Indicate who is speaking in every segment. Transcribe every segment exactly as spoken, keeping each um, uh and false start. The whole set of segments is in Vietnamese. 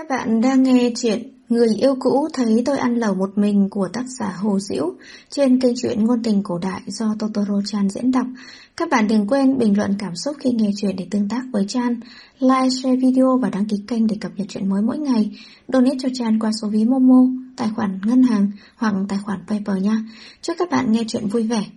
Speaker 1: Các bạn đang nghe chuyện Người yêu cũ thấy tôi ăn lẩu một mình của tác giả Hồ Dĩu trên kênh truyện ngôn tình cổ đại do Totoro Chan diễn đọc. Các bạn đừng quên bình luận cảm xúc khi nghe chuyện để tương tác với Chan, like, share video và đăng ký kênh để cập nhật chuyện mới mỗi ngày. Donate cho Chan qua số ví Momo, tài khoản ngân hàng hoặc tài khoản PayPal nha. Chúc các bạn nghe chuyện vui vẻ.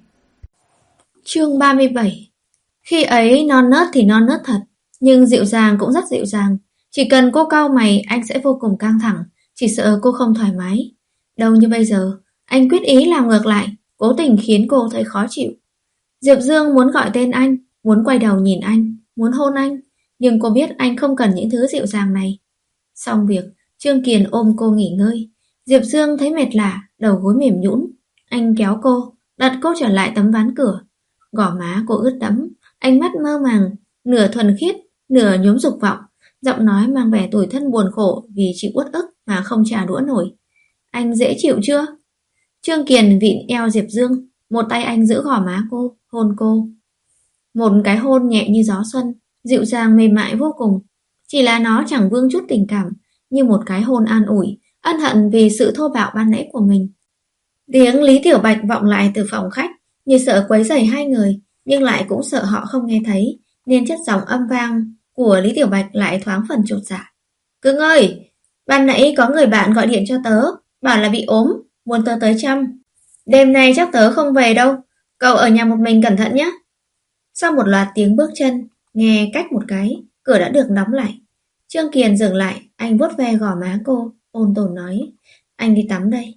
Speaker 1: Chương ba mươi bảy. Khi ấy non nớt thì non nớt thật, nhưng dịu dàng cũng rất dịu dàng. Chỉ cần cô cau mày anh sẽ vô cùng căng thẳng, chỉ sợ cô không thoải mái. Đâu như bây giờ, anh quyết ý làm ngược lại, cố tình khiến cô thấy khó chịu. Diệp Dương muốn gọi tên anh, muốn quay đầu nhìn anh, muốn hôn anh, nhưng cô biết anh không cần những thứ dịu dàng này. Xong việc, Trương Kiền ôm cô nghỉ ngơi. Diệp Dương thấy mệt lả, đầu gối mềm nhũn. Anh kéo cô, đặt cô trở lại tấm ván cửa. Gò má cô ướt đẫm, ánh mắt mơ màng, nửa thuần khiết, nửa nhuốm dục vọng. Giọng nói mang vẻ tủi thân buồn khổ vì chịu uất ức mà không trả đũa nổi. Anh dễ chịu chưa? Trương Kiền vịn eo Diệp Dương, một tay anh giữ gò má cô, hôn cô. Một cái hôn nhẹ như gió xuân, dịu dàng mềm mại vô cùng. Chỉ là nó chẳng vương chút tình cảm, như một cái hôn an ủi, ân hận vì sự thô bạo ban nãy của mình. Tiếng Lý Tiểu Bạch vọng lại từ phòng khách, như sợ quấy rầy hai người, nhưng lại cũng sợ họ không nghe thấy, nên chất giọng âm vang của Lý Tiểu Bạch lại thoáng phần chột dạ. Cưng ơi, ban nãy có người bạn gọi điện cho tớ, bảo là bị ốm, muốn tớ tới chăm. Đêm nay chắc tớ không về đâu, cậu ở nhà một mình cẩn thận nhé. Sau một loạt tiếng bước chân, nghe cách một cái, cửa đã được đóng lại. Trương Kiền dừng lại, anh vuốt ve gò má cô, ôn tồn nói, anh đi tắm đây.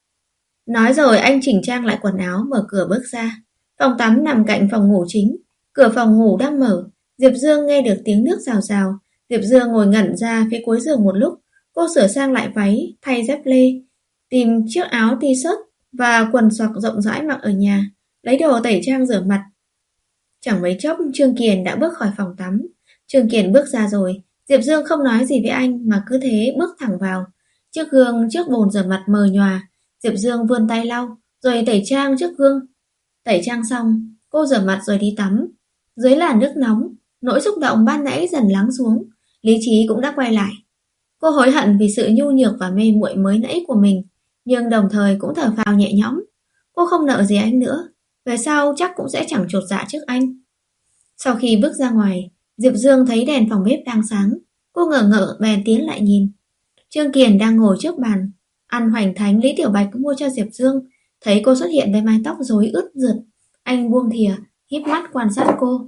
Speaker 1: Nói rồi anh chỉnh trang lại quần áo, mở cửa bước ra. Phòng tắm nằm cạnh phòng ngủ chính, cửa phòng ngủ đang mở. Diệp Dương nghe được tiếng nước rào rào. Diệp Dương ngồi ngẩn ra phía cuối giường một lúc. Cô sửa sang lại váy, thay dép lê, tìm chiếc áo t-shirt và quần xoạc rộng rãi mặc ở nhà, lấy đồ tẩy trang rửa mặt. Chẳng mấy chốc Trương Kiền đã bước khỏi phòng tắm. Trương Kiền bước ra rồi, Diệp Dương không nói gì với anh mà cứ thế bước thẳng vào. Chiếc gương trước bồn rửa mặt mờ nhòa, Diệp Dương vươn tay lau, rồi tẩy trang trước gương. Tẩy trang xong, cô rửa mặt rồi đi tắm. Dưới làn nước nóng, nỗi xúc động ban nãy dần lắng xuống, lý trí cũng đã quay lại. Cô hối hận vì sự nhu nhược và mê muội mới nãy của mình, nhưng đồng thời cũng thở phào nhẹ nhõm. Cô không nợ gì anh nữa, về sau chắc cũng sẽ chẳng chột dạ trước anh. Sau khi bước ra ngoài, Diệp Dương thấy đèn phòng bếp đang sáng. Cô ngờ ngợ bèn tiến lại nhìn. Trương Kiền đang ngồi trước bàn, ăn hoành thánh Lý Tiểu Bạch mua cho Diệp Dương. Thấy cô xuất hiện với mái tóc rối ướt rượt, anh buông thìa, híp mắt quan sát cô.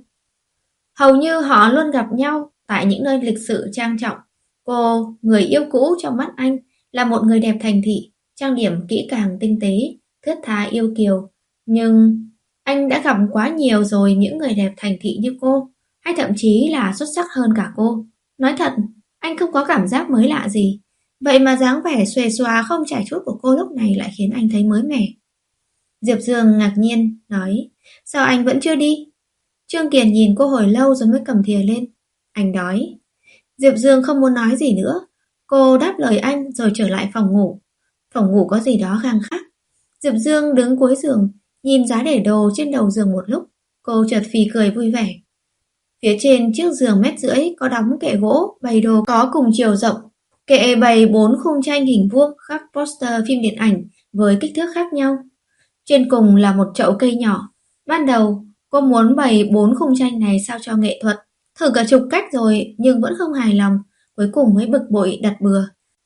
Speaker 1: Hầu như họ luôn gặp nhau tại những nơi lịch sự trang trọng. Cô, người yêu cũ trong mắt anh, là một người đẹp thành thị, trang điểm kỹ càng tinh tế, thướt tha yêu kiều. Nhưng anh đã gặp quá nhiều rồi những người đẹp thành thị như cô, hay thậm chí là xuất sắc hơn cả cô. Nói thật, anh không có cảm giác mới lạ gì. Vậy mà dáng vẻ xuề xòa không chải chuốt của cô lúc này lại khiến anh thấy mới mẻ. Diệp Dương ngạc nhiên, nói, sao anh vẫn chưa đi? Trương Kiền nhìn cô hồi lâu rồi mới cầm thìa lên. Anh đói. Diệp Dương không muốn nói gì nữa. Cô đáp lời anh rồi trở lại phòng ngủ. Phòng ngủ có gì đó gang khác. Diệp Dương đứng cuối giường, nhìn giá để đồ trên đầu giường một lúc. Cô chợt phì cười vui vẻ. Phía trên chiếc giường mét rưỡi có đóng kệ gỗ bày đồ có cùng chiều rộng. Kệ bày bốn khung tranh hình vuông khắc poster phim điện ảnh với kích thước khác nhau. Trên cùng là một chậu cây nhỏ. Ban đầu cô muốn bày bốn khung tranh này sao cho nghệ thuật, thử cả chục cách rồi nhưng vẫn không hài lòng, cuối cùng mới bực bội đặt bừa.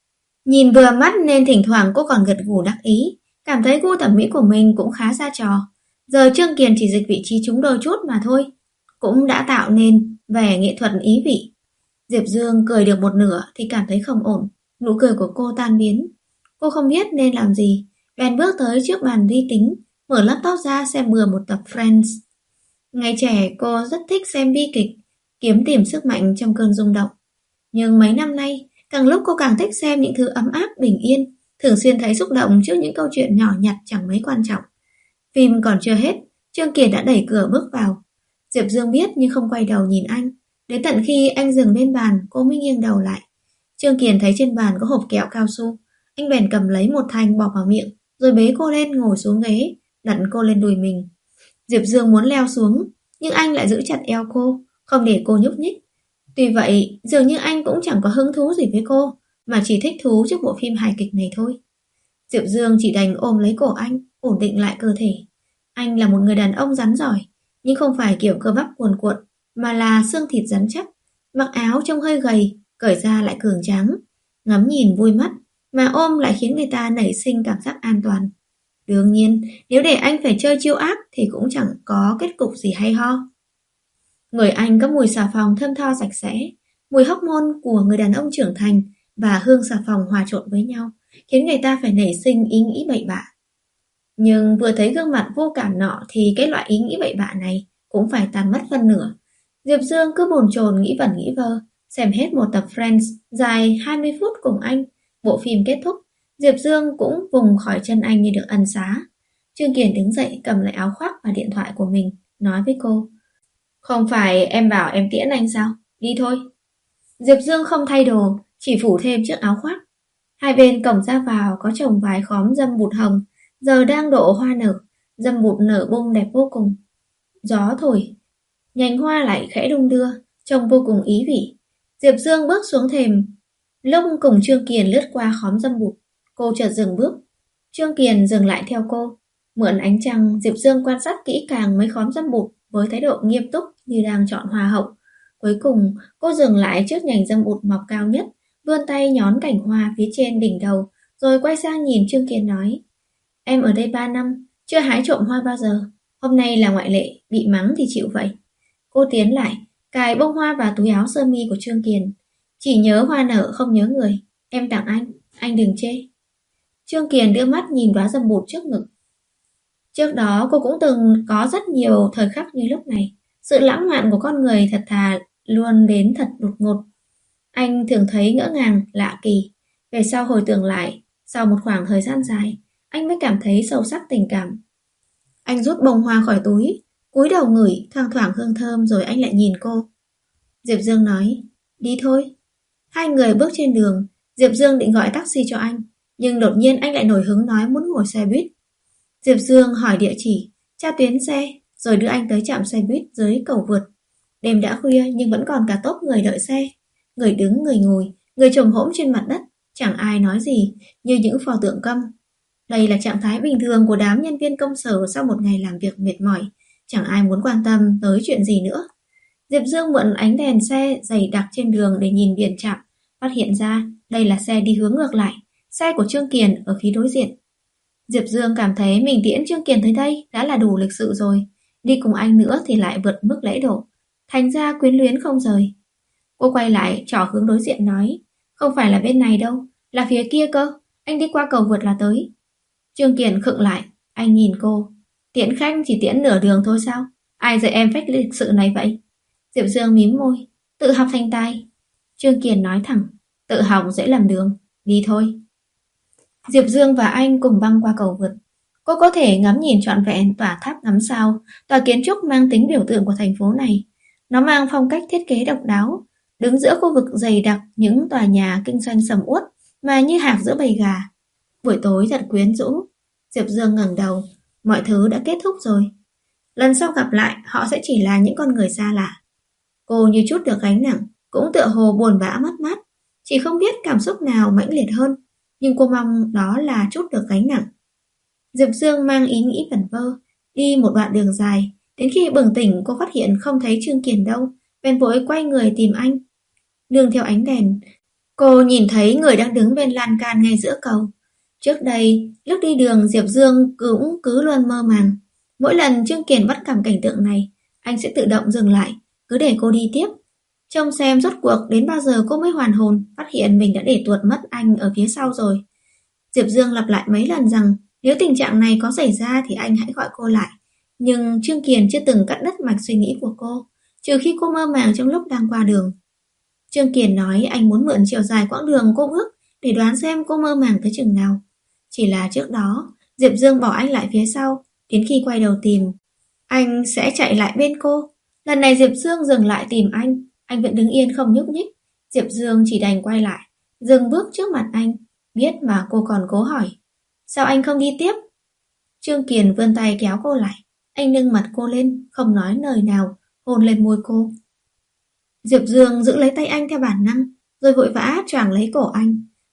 Speaker 1: Nhìn vừa mắt nên thỉnh thoảng cô còn gật gù đắc ý, cảm thấy gu thẩm mỹ của mình cũng khá ra trò. Giờ Trương Kiền chỉ dịch vị trí chúng đôi chút mà thôi, cũng đã tạo nên vẻ nghệ thuật ý vị. Diệp Dương cười được một nửa thì cảm thấy không ổn, nụ cười của cô tan biến. Cô không biết nên làm gì, bèn bước tới trước bàn vi tính, mở laptop ra xem bừa một tập Friends. Ngày trẻ cô rất thích xem bi kịch, kiếm tìm sức mạnh trong cơn rung động. Nhưng mấy năm nay, càng lúc cô càng thích xem những thứ ấm áp bình yên, thường xuyên thấy xúc động trước những câu chuyện nhỏ nhặt chẳng mấy quan trọng. Phim còn chưa hết, Trương Kiền đã đẩy cửa bước vào. Diệp Dương biết nhưng không quay đầu nhìn anh. Đến tận khi anh dừng lên bàn, cô mới nghiêng đầu lại. Trương Kiền thấy trên bàn có hộp kẹo cao su. Anh bèn cầm lấy một thanh bỏ vào miệng, rồi bế cô lên ngồi xuống ghế, đặt cô lên đùi mình. Diệp Dương muốn leo xuống, nhưng anh lại giữ chặt eo cô, không để cô nhúc nhích. Tuy vậy, dường như anh cũng chẳng có hứng thú gì với cô, mà chỉ thích thú trước bộ phim hài kịch này thôi. Diệp Dương chỉ đành ôm lấy cổ anh, ổn định lại cơ thể. Anh là một người đàn ông rắn giỏi, nhưng không phải kiểu cơ bắp cuồn cuộn, mà là xương thịt rắn chắc. Mặc áo trông hơi gầy, cởi ra lại cường tráng. Ngắm nhìn vui mắt, mà ôm lại khiến người ta nảy sinh cảm giác an toàn. Đương nhiên, nếu để anh phải chơi chiêu ác thì cũng chẳng có kết cục gì hay ho. Người anh có mùi xà phòng thơm tho sạch sẽ, mùi hóc môn của người đàn ông trưởng thành và hương xà phòng hòa trộn với nhau, khiến người ta phải nảy sinh ý nghĩ bậy bạ. Nhưng vừa thấy gương mặt vô cảm nọ thì cái loại ý nghĩ bậy bạ này cũng phải tan mất phân nửa. Diệp Dương cứ bồn chồn nghĩ vẩn nghĩ vơ, xem hết một tập Friends dài hai mươi phút cùng anh. Bộ phim kết thúc, Diệp Dương cũng vùng khỏi chân anh như được ân xá. Trương Kiền đứng dậy cầm lại áo khoác và điện thoại của mình, nói với cô: Không phải em bảo em tiễn anh sao? Đi thôi. Diệp Dương không thay đồ, chỉ phủ thêm chiếc áo khoác. Hai bên cổng ra vào có trồng vài khóm dâm bụt hồng, giờ đang độ hoa nở, dâm bụt nở bung đẹp vô cùng. Gió thổi, nhành hoa lại khẽ đung đưa, trông vô cùng ý vị. Diệp Dương bước xuống thềm, lúc cùng Trương Kiền lướt qua khóm dâm bụt, cô chợt dừng bước. Trương Kiền dừng lại theo cô. Mượn ánh trăng, Diệp Dương quan sát kỹ càng mấy khóm dâm bụt với thái độ nghiêm túc như đang chọn hoa hậu. Cuối cùng, cô dừng lại trước nhành dâm bụt mọc cao nhất, vươn tay nhón cành hoa phía trên đỉnh đầu, rồi quay sang nhìn Trương Kiền nói: Em ở đây ba năm, chưa hái trộm hoa bao giờ. Hôm nay là ngoại lệ, bị mắng thì chịu vậy. Cô tiến lại, cài bông hoa vào túi áo sơ mi của Trương Kiền. Chỉ nhớ hoa nở không nhớ người. Em tặng anh, anh đừng chê. Trương Kiền đưa mắt nhìn đóa dâm bụt trước ngực. Trước đó cô cũng từng có rất nhiều thời khắc như lúc này. Sự lãng mạn của con người thật thà luôn đến thật đột ngột. Anh thường thấy ngỡ ngàng, lạ kỳ. Về sau hồi tưởng lại, sau một khoảng thời gian dài, anh mới cảm thấy sâu sắc tình cảm. Anh rút bông hoa khỏi túi, cúi đầu ngửi, thoang thoảng hương thơm, rồi anh lại nhìn cô. Diệp Dương nói: Đi thôi. Hai người bước trên đường. Diệp Dương định gọi taxi cho anh, nhưng đột nhiên anh lại nổi hứng nói muốn ngồi xe buýt. Diệp Dương hỏi địa chỉ, tra tuyến xe, rồi đưa anh tới trạm xe buýt dưới cầu vượt. Đêm đã khuya nhưng vẫn còn cả tốp người đợi xe. Người đứng, người ngồi, người chồm hổm trên mặt đất, chẳng ai nói gì, như những pho tượng câm. Đây là trạng thái bình thường của đám nhân viên công sở sau một ngày làm việc mệt mỏi. Chẳng ai muốn quan tâm tới chuyện gì nữa. Diệp Dương mượn ánh đèn xe dày đặc trên đường để nhìn biển trạm, phát hiện ra đây là xe đi hướng ngược lại, xe của Trương Kiền ở phía đối diện. Diệp Dương cảm thấy mình tiễn Trương Kiền tới đây đã là đủ lịch sự rồi, đi cùng anh nữa thì lại vượt mức lễ độ, thành ra quyến luyến không rời. Cô quay lại trỏ hướng đối diện nói: Không phải là bên này đâu, là phía kia cơ, anh đi qua cầu vượt là tới. Trương Kiền khựng lại, anh nhìn cô: Tiễn khách chỉ tiễn nửa đường thôi sao? Ai dạy em phách lịch sự này vậy? Diệp Dương mím môi: Tự học thành tài. Trương Kiền nói thẳng: Tự học dễ làm đường, đi thôi. Diệp Dương và anh cùng băng qua cầu vượt. Cô có thể ngắm nhìn trọn vẹn tòa tháp ngắm sao, tòa kiến trúc mang tính biểu tượng của thành phố này. Nó mang phong cách thiết kế độc đáo, đứng giữa khu vực dày đặc những tòa nhà kinh doanh sầm uất mà như hạc giữa bầy gà. Buổi tối thật quyến rũ. Diệp Dương ngẩng đầu, mọi thứ đã kết thúc rồi. Lần sau gặp lại, họ sẽ chỉ là những con người xa lạ. Cô như chút được gánh nặng, cũng tựa hồ buồn bã mất mát, chỉ không biết cảm xúc nào mãnh liệt hơn, nhưng cô mong đó là chút được gánh nặng. Diệp Dương mang ý nghĩ vẩn vơ, đi một đoạn đường dài, đến khi bừng tỉnh cô phát hiện không thấy Trương Kiền đâu, bèn vội quay người tìm anh. Nương theo ánh đèn, cô nhìn thấy người đang đứng bên lan can ngay giữa cầu. Trước đây, lúc đi đường Diệp Dương cũng cứ luôn mơ màng. Mỗi lần Trương Kiền bắt gặp cảnh tượng này, anh sẽ tự động dừng lại, cứ để cô đi tiếp. Trông xem rốt cuộc đến bao giờ cô mới hoàn hồn, phát hiện mình đã để tuột mất anh ở phía sau rồi. Diệp Dương lặp lại mấy lần rằng nếu tình trạng này có xảy ra thì anh hãy gọi cô lại. Nhưng Trương Kiền chưa từng cắt đứt mạch suy nghĩ của cô, trừ khi cô mơ màng trong lúc đang qua đường. Trương Kiền nói anh muốn mượn chiều dài quãng đường cô bước để đoán xem cô mơ màng tới chừng nào. Chỉ là trước đó, Diệp Dương bỏ anh lại phía sau, đến khi quay đầu tìm, anh sẽ chạy lại bên cô. Lần này Diệp Dương dừng lại tìm anh, anh vẫn đứng yên không nhúc nhích. Diệp Dương chỉ đành quay lại, dừng bước trước mặt anh, biết mà cô còn cố hỏi: Sao anh không đi tiếp? Trương Kiền vươn tay kéo cô lại, anh nâng mặt cô lên, không nói lời nào, hôn lên môi cô. Diệp Dương giữ lấy tay anh theo bản năng, rồi vội vã choàng lấy cổ anh.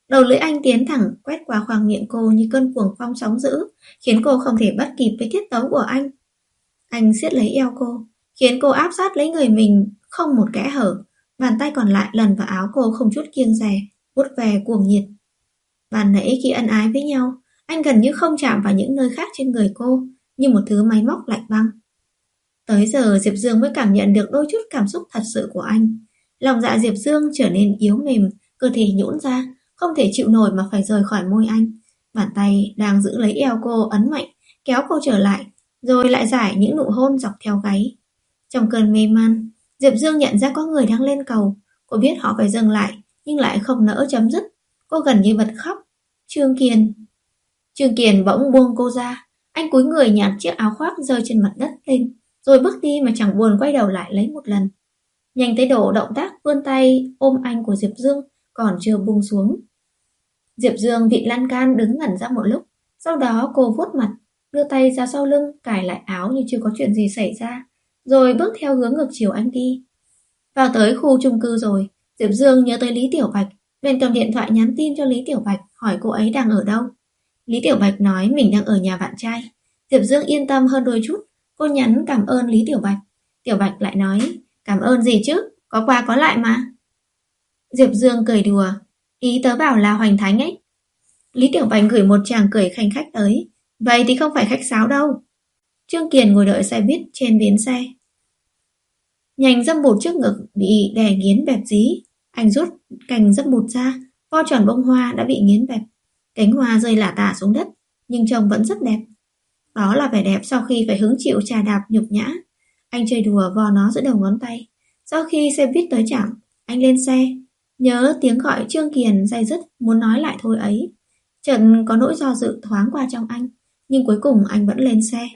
Speaker 1: Đầu lưỡi anh tiến thẳng quét qua khoang miệng cô như cơn cuồng phong sóng dữ, khiến cô không thể bắt kịp với tiết tấu của anh. Anh siết lấy eo cô, khiến cô áp sát lấy người mình không một kẽ hở. Bàn tay còn lại lần vào áo cô không chút kiêng dè, vuốt về cuồng nhiệt. Ban nãy khi ân ái với nhau, anh gần như không chạm vào những nơi khác trên người cô, như một thứ máy móc lạnh băng. Tới giờ Diệp Dương mới cảm nhận được đôi chút cảm xúc thật sự của anh. Lòng dạ Diệp Dương trở nên yếu mềm, cơ thể nhũn ra, không thể chịu nổi mà phải rời khỏi môi anh. Bàn tay đang giữ lấy eo cô ấn mạnh, kéo cô trở lại, rồi lại giải những nụ hôn dọc theo gáy. Trong cơn mê man, Diệp Dương nhận ra có người đang lên cầu. Cô biết họ phải dừng lại, nhưng lại không nỡ chấm dứt. Cô gần như bật khóc. Trương Kiền. Trương Kiền bỗng buông cô ra. Anh cúi người nhặt chiếc áo khoác rơi trên mặt đất lên, rồi bước đi mà chẳng buồn quay đầu lại lấy một lần. Nhanh tới độ động tác vươn tay ôm anh của Diệp Dương còn chưa buông xuống. Diệp Dương bị lan can đứng ngẩn ra một lúc. Sau đó cô vuốt mặt, đưa tay ra sau lưng cài lại áo như chưa có chuyện gì xảy ra, rồi bước theo hướng ngược chiều anh đi. Vào tới khu chung cư rồi, Diệp Dương nhớ tới Lý Tiểu Bạch, bèn cầm điện thoại nhắn tin cho Lý Tiểu Bạch hỏi cô ấy đang ở đâu. Lý Tiểu Bạch nói mình đang ở nhà bạn trai. Diệp Dương yên tâm hơn đôi chút. Cô nhắn cảm ơn Lý Tiểu Bạch. Tiểu Bạch lại nói cảm ơn gì chứ, có qua có lại mà. Diệp Dương cười đùa, ý tớ bảo là Hoành Thánh ấy. Lý Tiểu Bạch gửi một tràng cười khanh khách tới, vậy thì không phải khách sáo đâu. Trương Kiền ngồi đợi xe buýt trên bến xe. Nhành dâm bụt trước ngực bị đè nghiến bẹp dí. Anh rút cành dâm bụt ra, vo tròn bông hoa đã bị nghiến bẹp. Cánh hoa rơi lả tả xuống đất, nhưng trông vẫn rất đẹp. Đó là vẻ đẹp sau khi phải hứng chịu trà đạp nhục nhã. Anh chơi đùa vo nó giữa đầu ngón tay. Sau khi xe buýt tới trạm, anh lên xe, nhớ tiếng gọi Trương Kiền day dứt muốn nói lại thôi ấy. Chợt có nỗi do dự thoáng qua trong anh, nhưng cuối cùng anh vẫn lên xe.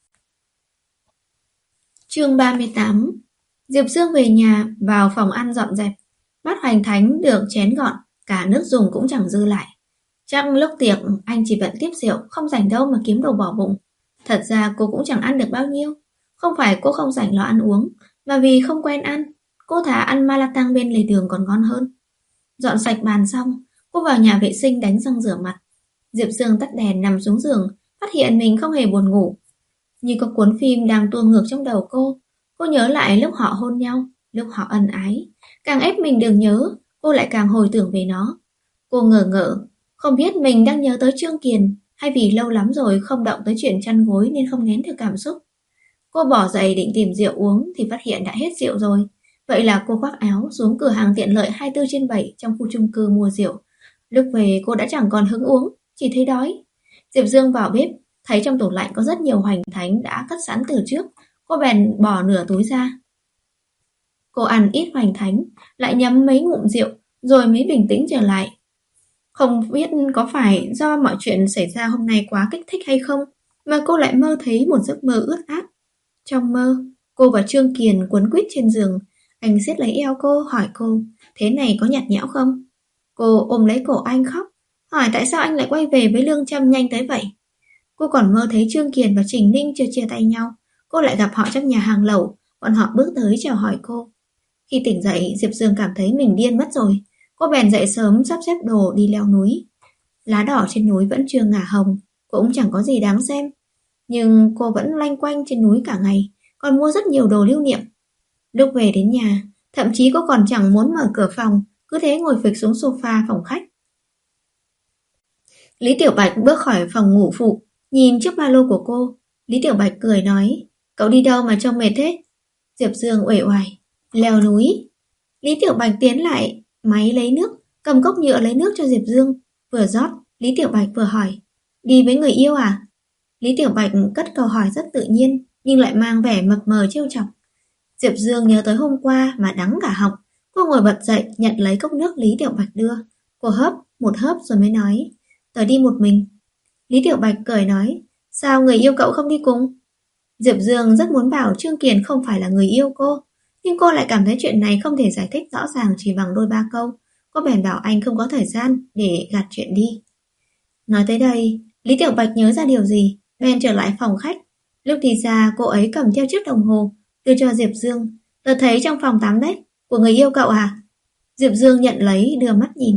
Speaker 1: Chương ba mươi tám. Diệp Dương về nhà, vào phòng ăn dọn dẹp. Bát Hoành Thánh được chén gọn, cả nước dùng cũng chẳng dư lại. Chắc lúc tiệc anh chỉ bận tiếp rượu, không rảnh đâu mà kiếm đồ bỏ bụng. Thật ra cô cũng chẳng ăn được bao nhiêu. Không phải cô không rảnh lo ăn uống, mà vì không quen ăn. Cô thà ăn malatang bên lề đường còn ngon hơn. Dọn sạch bàn xong, cô vào nhà vệ sinh đánh răng rửa mặt. Diệp Dương tắt đèn nằm xuống giường, phát hiện mình không hề buồn ngủ. Như có cuốn phim đang tua ngược trong đầu cô. Cô nhớ lại lúc họ hôn nhau, lúc họ ân ái. Càng ép mình đừng nhớ, cô lại càng hồi tưởng về nó. Cô ngờ ngợ, không biết mình đang nhớ tới Trương Kiền, hay vì lâu lắm rồi không động tới chuyện chăn gối nên không nén được cảm xúc. Cô bỏ dậy định tìm rượu uống thì phát hiện đã hết rượu rồi. Vậy là cô khoác áo xuống cửa hàng tiện lợi hai mươi bốn trên bảy trong khu chung cư mua rượu. Lúc về cô đã chẳng còn hứng uống, chỉ thấy đói. Diệp Dương vào bếp, thấy trong tủ lạnh có rất nhiều Hoành Thánh đã cất sẵn từ trước. Cô bèn bỏ nửa túi ra. Cô ăn ít Hoành Thánh, lại nhấm mấy ngụm rượu, rồi mới bình tĩnh trở lại. Không biết có phải do mọi chuyện xảy ra hôm nay quá kích thích hay không, mà cô lại mơ thấy một giấc mơ ướt át. Trong mơ, cô và Trương Kiền quấn quýt trên giường. Anh siết lấy eo cô, hỏi cô, thế này có nhạt nhẽo không? Cô ôm lấy cổ anh khóc, hỏi tại sao anh lại quay về với Lương Trâm nhanh tới vậy. Cô còn mơ thấy Trương Kiền và Trình Ninh chưa chia tay nhau. Cô lại gặp họ trong nhà hàng lẩu, bọn họ bước tới chào hỏi cô. Khi tỉnh dậy, Diệp Dương cảm thấy mình điên mất rồi. Cô bèn dậy sớm sắp xếp đồ đi leo núi. Lá đỏ trên núi vẫn chưa ngả hồng, cũng chẳng có gì đáng xem. Nhưng cô vẫn loanh quanh trên núi cả ngày, còn mua rất nhiều đồ lưu niệm. Lúc về đến nhà, thậm chí cô còn chẳng muốn mở cửa phòng, cứ thế ngồi phịch xuống sofa phòng khách. Lý Tiểu Bạch bước khỏi phòng ngủ phụ, nhìn chiếc ba lô của cô. Lý Tiểu Bạch cười nói, cậu đi đâu mà trông mệt thế? Diệp Dương uể oải, leo núi. Lý Tiểu Bạch tiến lại máy lấy nước, cầm cốc nhựa lấy nước cho Diệp Dương. Vừa rót, Lý Tiểu Bạch vừa hỏi, đi với người yêu à? Lý Tiểu Bạch cất câu hỏi rất tự nhiên, nhưng lại mang vẻ mập mờ trêu chọc. Diệp Dương nhớ tới hôm qua mà đắng cả họng. Cô ngồi bật dậy nhận lấy cốc nước Lý Tiểu Bạch đưa. Cô hớp một hớp rồi mới nói, tớ đi một mình. Lý Tiểu Bạch cười nói, sao người yêu cậu không đi cùng? Diệp Dương rất muốn bảo Trương Kiền không phải là người yêu cô, nhưng cô lại cảm thấy chuyện này không thể giải thích rõ ràng chỉ bằng đôi ba câu. Cô bèn bảo anh không có thời gian để gạt chuyện đi. Nói tới đây, Lý Tiểu Bạch nhớ ra điều gì, bèn trở lại phòng khách. Lúc đi ra, cô ấy cầm theo chiếc đồng hồ, đưa cho Diệp Dương. Tớ thấy trong phòng tắm đấy, của người yêu cậu à? Diệp Dương nhận lấy, đưa mắt nhìn.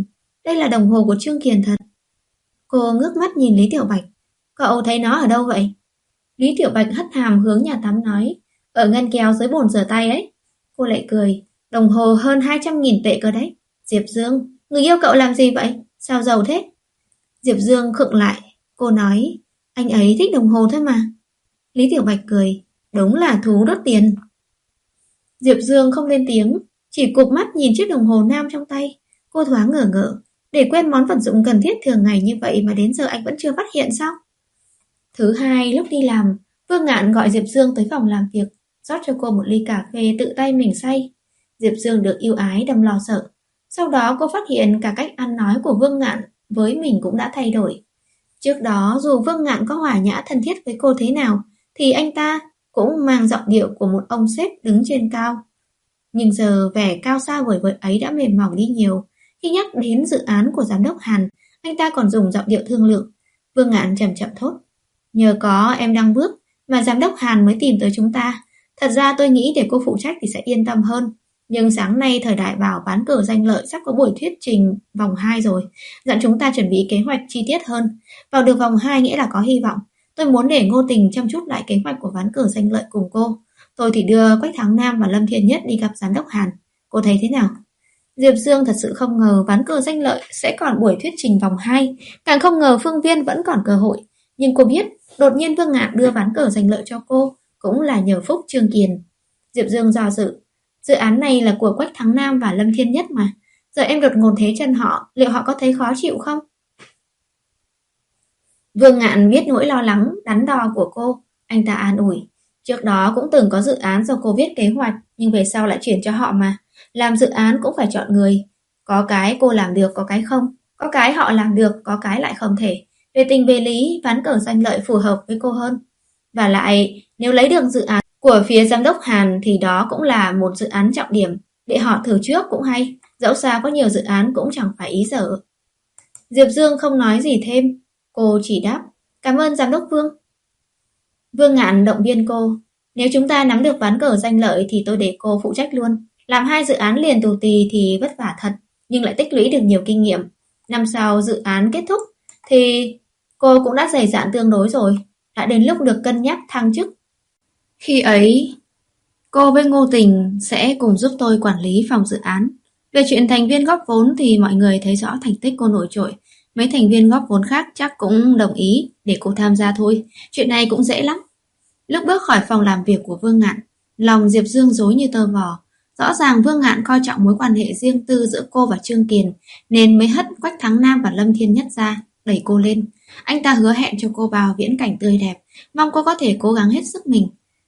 Speaker 1: Đây là đồng hồ của Trương Kiền thật. Cô ngước mắt nhìn Lý Tiểu Bạch. Cậu thấy nó ở đâu vậy? Lý Tiểu Bạch hất hàm hướng nhà tắm nói. Ở ngăn kéo dưới bồn rửa tay ấy. Cô lại cười. Đồng hồ hơn hai trăm nghìn tệ cơ đấy. Diệp Dương, người yêu cậu làm gì vậy? Sao giàu thế? Diệp Dương khựng lại. Cô nói, anh ấy thích đồng hồ thôi mà. Lý Tiểu Bạch cười. Đúng là thú đốt tiền. Diệp Dương không lên tiếng, chỉ cụp mắt nhìn chiếc đồng hồ nam trong tay. Cô thoáng ngờ ngợ. Để quên món vật dụng cần thiết thường ngày như vậy mà đến giờ anh vẫn chưa phát hiện sao? Thứ hai, lúc đi làm, Vương Ngạn gọi Diệp Dương tới phòng làm việc, rót cho cô một ly cà phê tự tay mình xay. Diệp Dương được yêu ái đâm lo sợ. Sau đó cô phát hiện cả cách ăn nói của Vương Ngạn với mình cũng đã thay đổi. Trước đó dù Vương Ngạn có hòa nhã thân thiết với cô thế nào, thì anh ta cũng mang giọng điệu của một ông sếp đứng trên cao. Nhưng giờ vẻ cao xa vời vợi ấy đã mềm mỏng đi nhiều. Khi nhắc đến dự án của giám đốc Hàn, anh ta còn dùng giọng điệu thương lượng. Vương Ngạn chậm chậm thốt. Nhờ có em đang bước mà giám đốc Hàn mới tìm tới chúng ta. Thật ra tôi nghĩ để cô phụ trách thì sẽ yên tâm hơn. Nhưng sáng nay thời đại bảo ván cờ danh lợi sắp có buổi thuyết trình vòng hai rồi. Dặn chúng ta chuẩn bị kế hoạch chi tiết hơn. Vào được vòng hai nghĩa là có hy vọng. Tôi muốn để Ngô Tình chăm chút lại kế hoạch của ván cờ danh lợi cùng cô. Tôi thì đưa Quách Thắng Nam và Lâm Thiên Nhất đi gặp giám đốc Hàn. Cô thấy thế nào? Diệp Dương thật sự không ngờ ván cờ danh lợi sẽ còn buổi thuyết trình vòng hai. Càng không ngờ Phương Viên vẫn còn cơ hội. Nhưng cô biết, đột nhiên Vương Ngạn đưa ván cờ giành lợi cho cô cũng là nhờ phúc Trương Kiền. Diệp Dương do dự. Dự án này là của Quách Thắng Nam và Lâm Thiên Nhất mà. Giờ em đột ngột thế chân họ, liệu họ có thấy khó chịu không? Vương Ngạn biết nỗi lo lắng, đắn đo của cô. Anh ta an ủi. Trước đó cũng từng có dự án do cô viết kế hoạch, nhưng về sau lại chuyển cho họ mà. Làm dự án cũng phải chọn người. Có cái cô làm được, có cái không. Có cái họ làm được, có cái lại không thể. Về tình về lý, ván cờ danh lợi phù hợp với cô hơn. Và lại, nếu lấy được dự án của phía giám đốc Hàn thì đó cũng là một dự án trọng điểm. Để họ thử trước cũng hay. Dẫu sao có nhiều dự án cũng chẳng phải ý dở. Diệp Dương không nói gì thêm. Cô chỉ đáp, cảm ơn giám đốc Vương. Vương Ngạn động viên cô. Nếu chúng ta nắm được ván cờ danh lợi thì tôi để cô phụ trách luôn. Làm hai dự án liền tù tì thì vất vả thật, nhưng lại tích lũy được nhiều kinh nghiệm. Năm sau dự án kết thúc thì cô cũng đã dày dạn tương đối rồi. Đã đến lúc được cân nhắc thăng chức. Khi ấy, cô với Ngô Tình sẽ cùng giúp tôi quản lý phòng dự án. Về chuyện thành viên góp vốn thì mọi người thấy rõ thành tích cô nổi trội. Mấy thành viên góp vốn khác chắc cũng đồng ý để cô tham gia thôi. Chuyện này cũng dễ lắm. Lúc bước khỏi phòng làm việc của Vương Ngạn, lòng Diệp Dương rối như tơ vò. Rõ ràng Vương Ngạn coi trọng mối quan hệ riêng tư giữa cô và Trương Kiền, nên mới hất Quách Thắng Nam và Lâm Thiên Nhất ra, đẩy cô lên. Anh ta hứa hẹn cho cô bao viễn cảnh tươi đẹp, mong cô có thể cố gắng hết sức mình.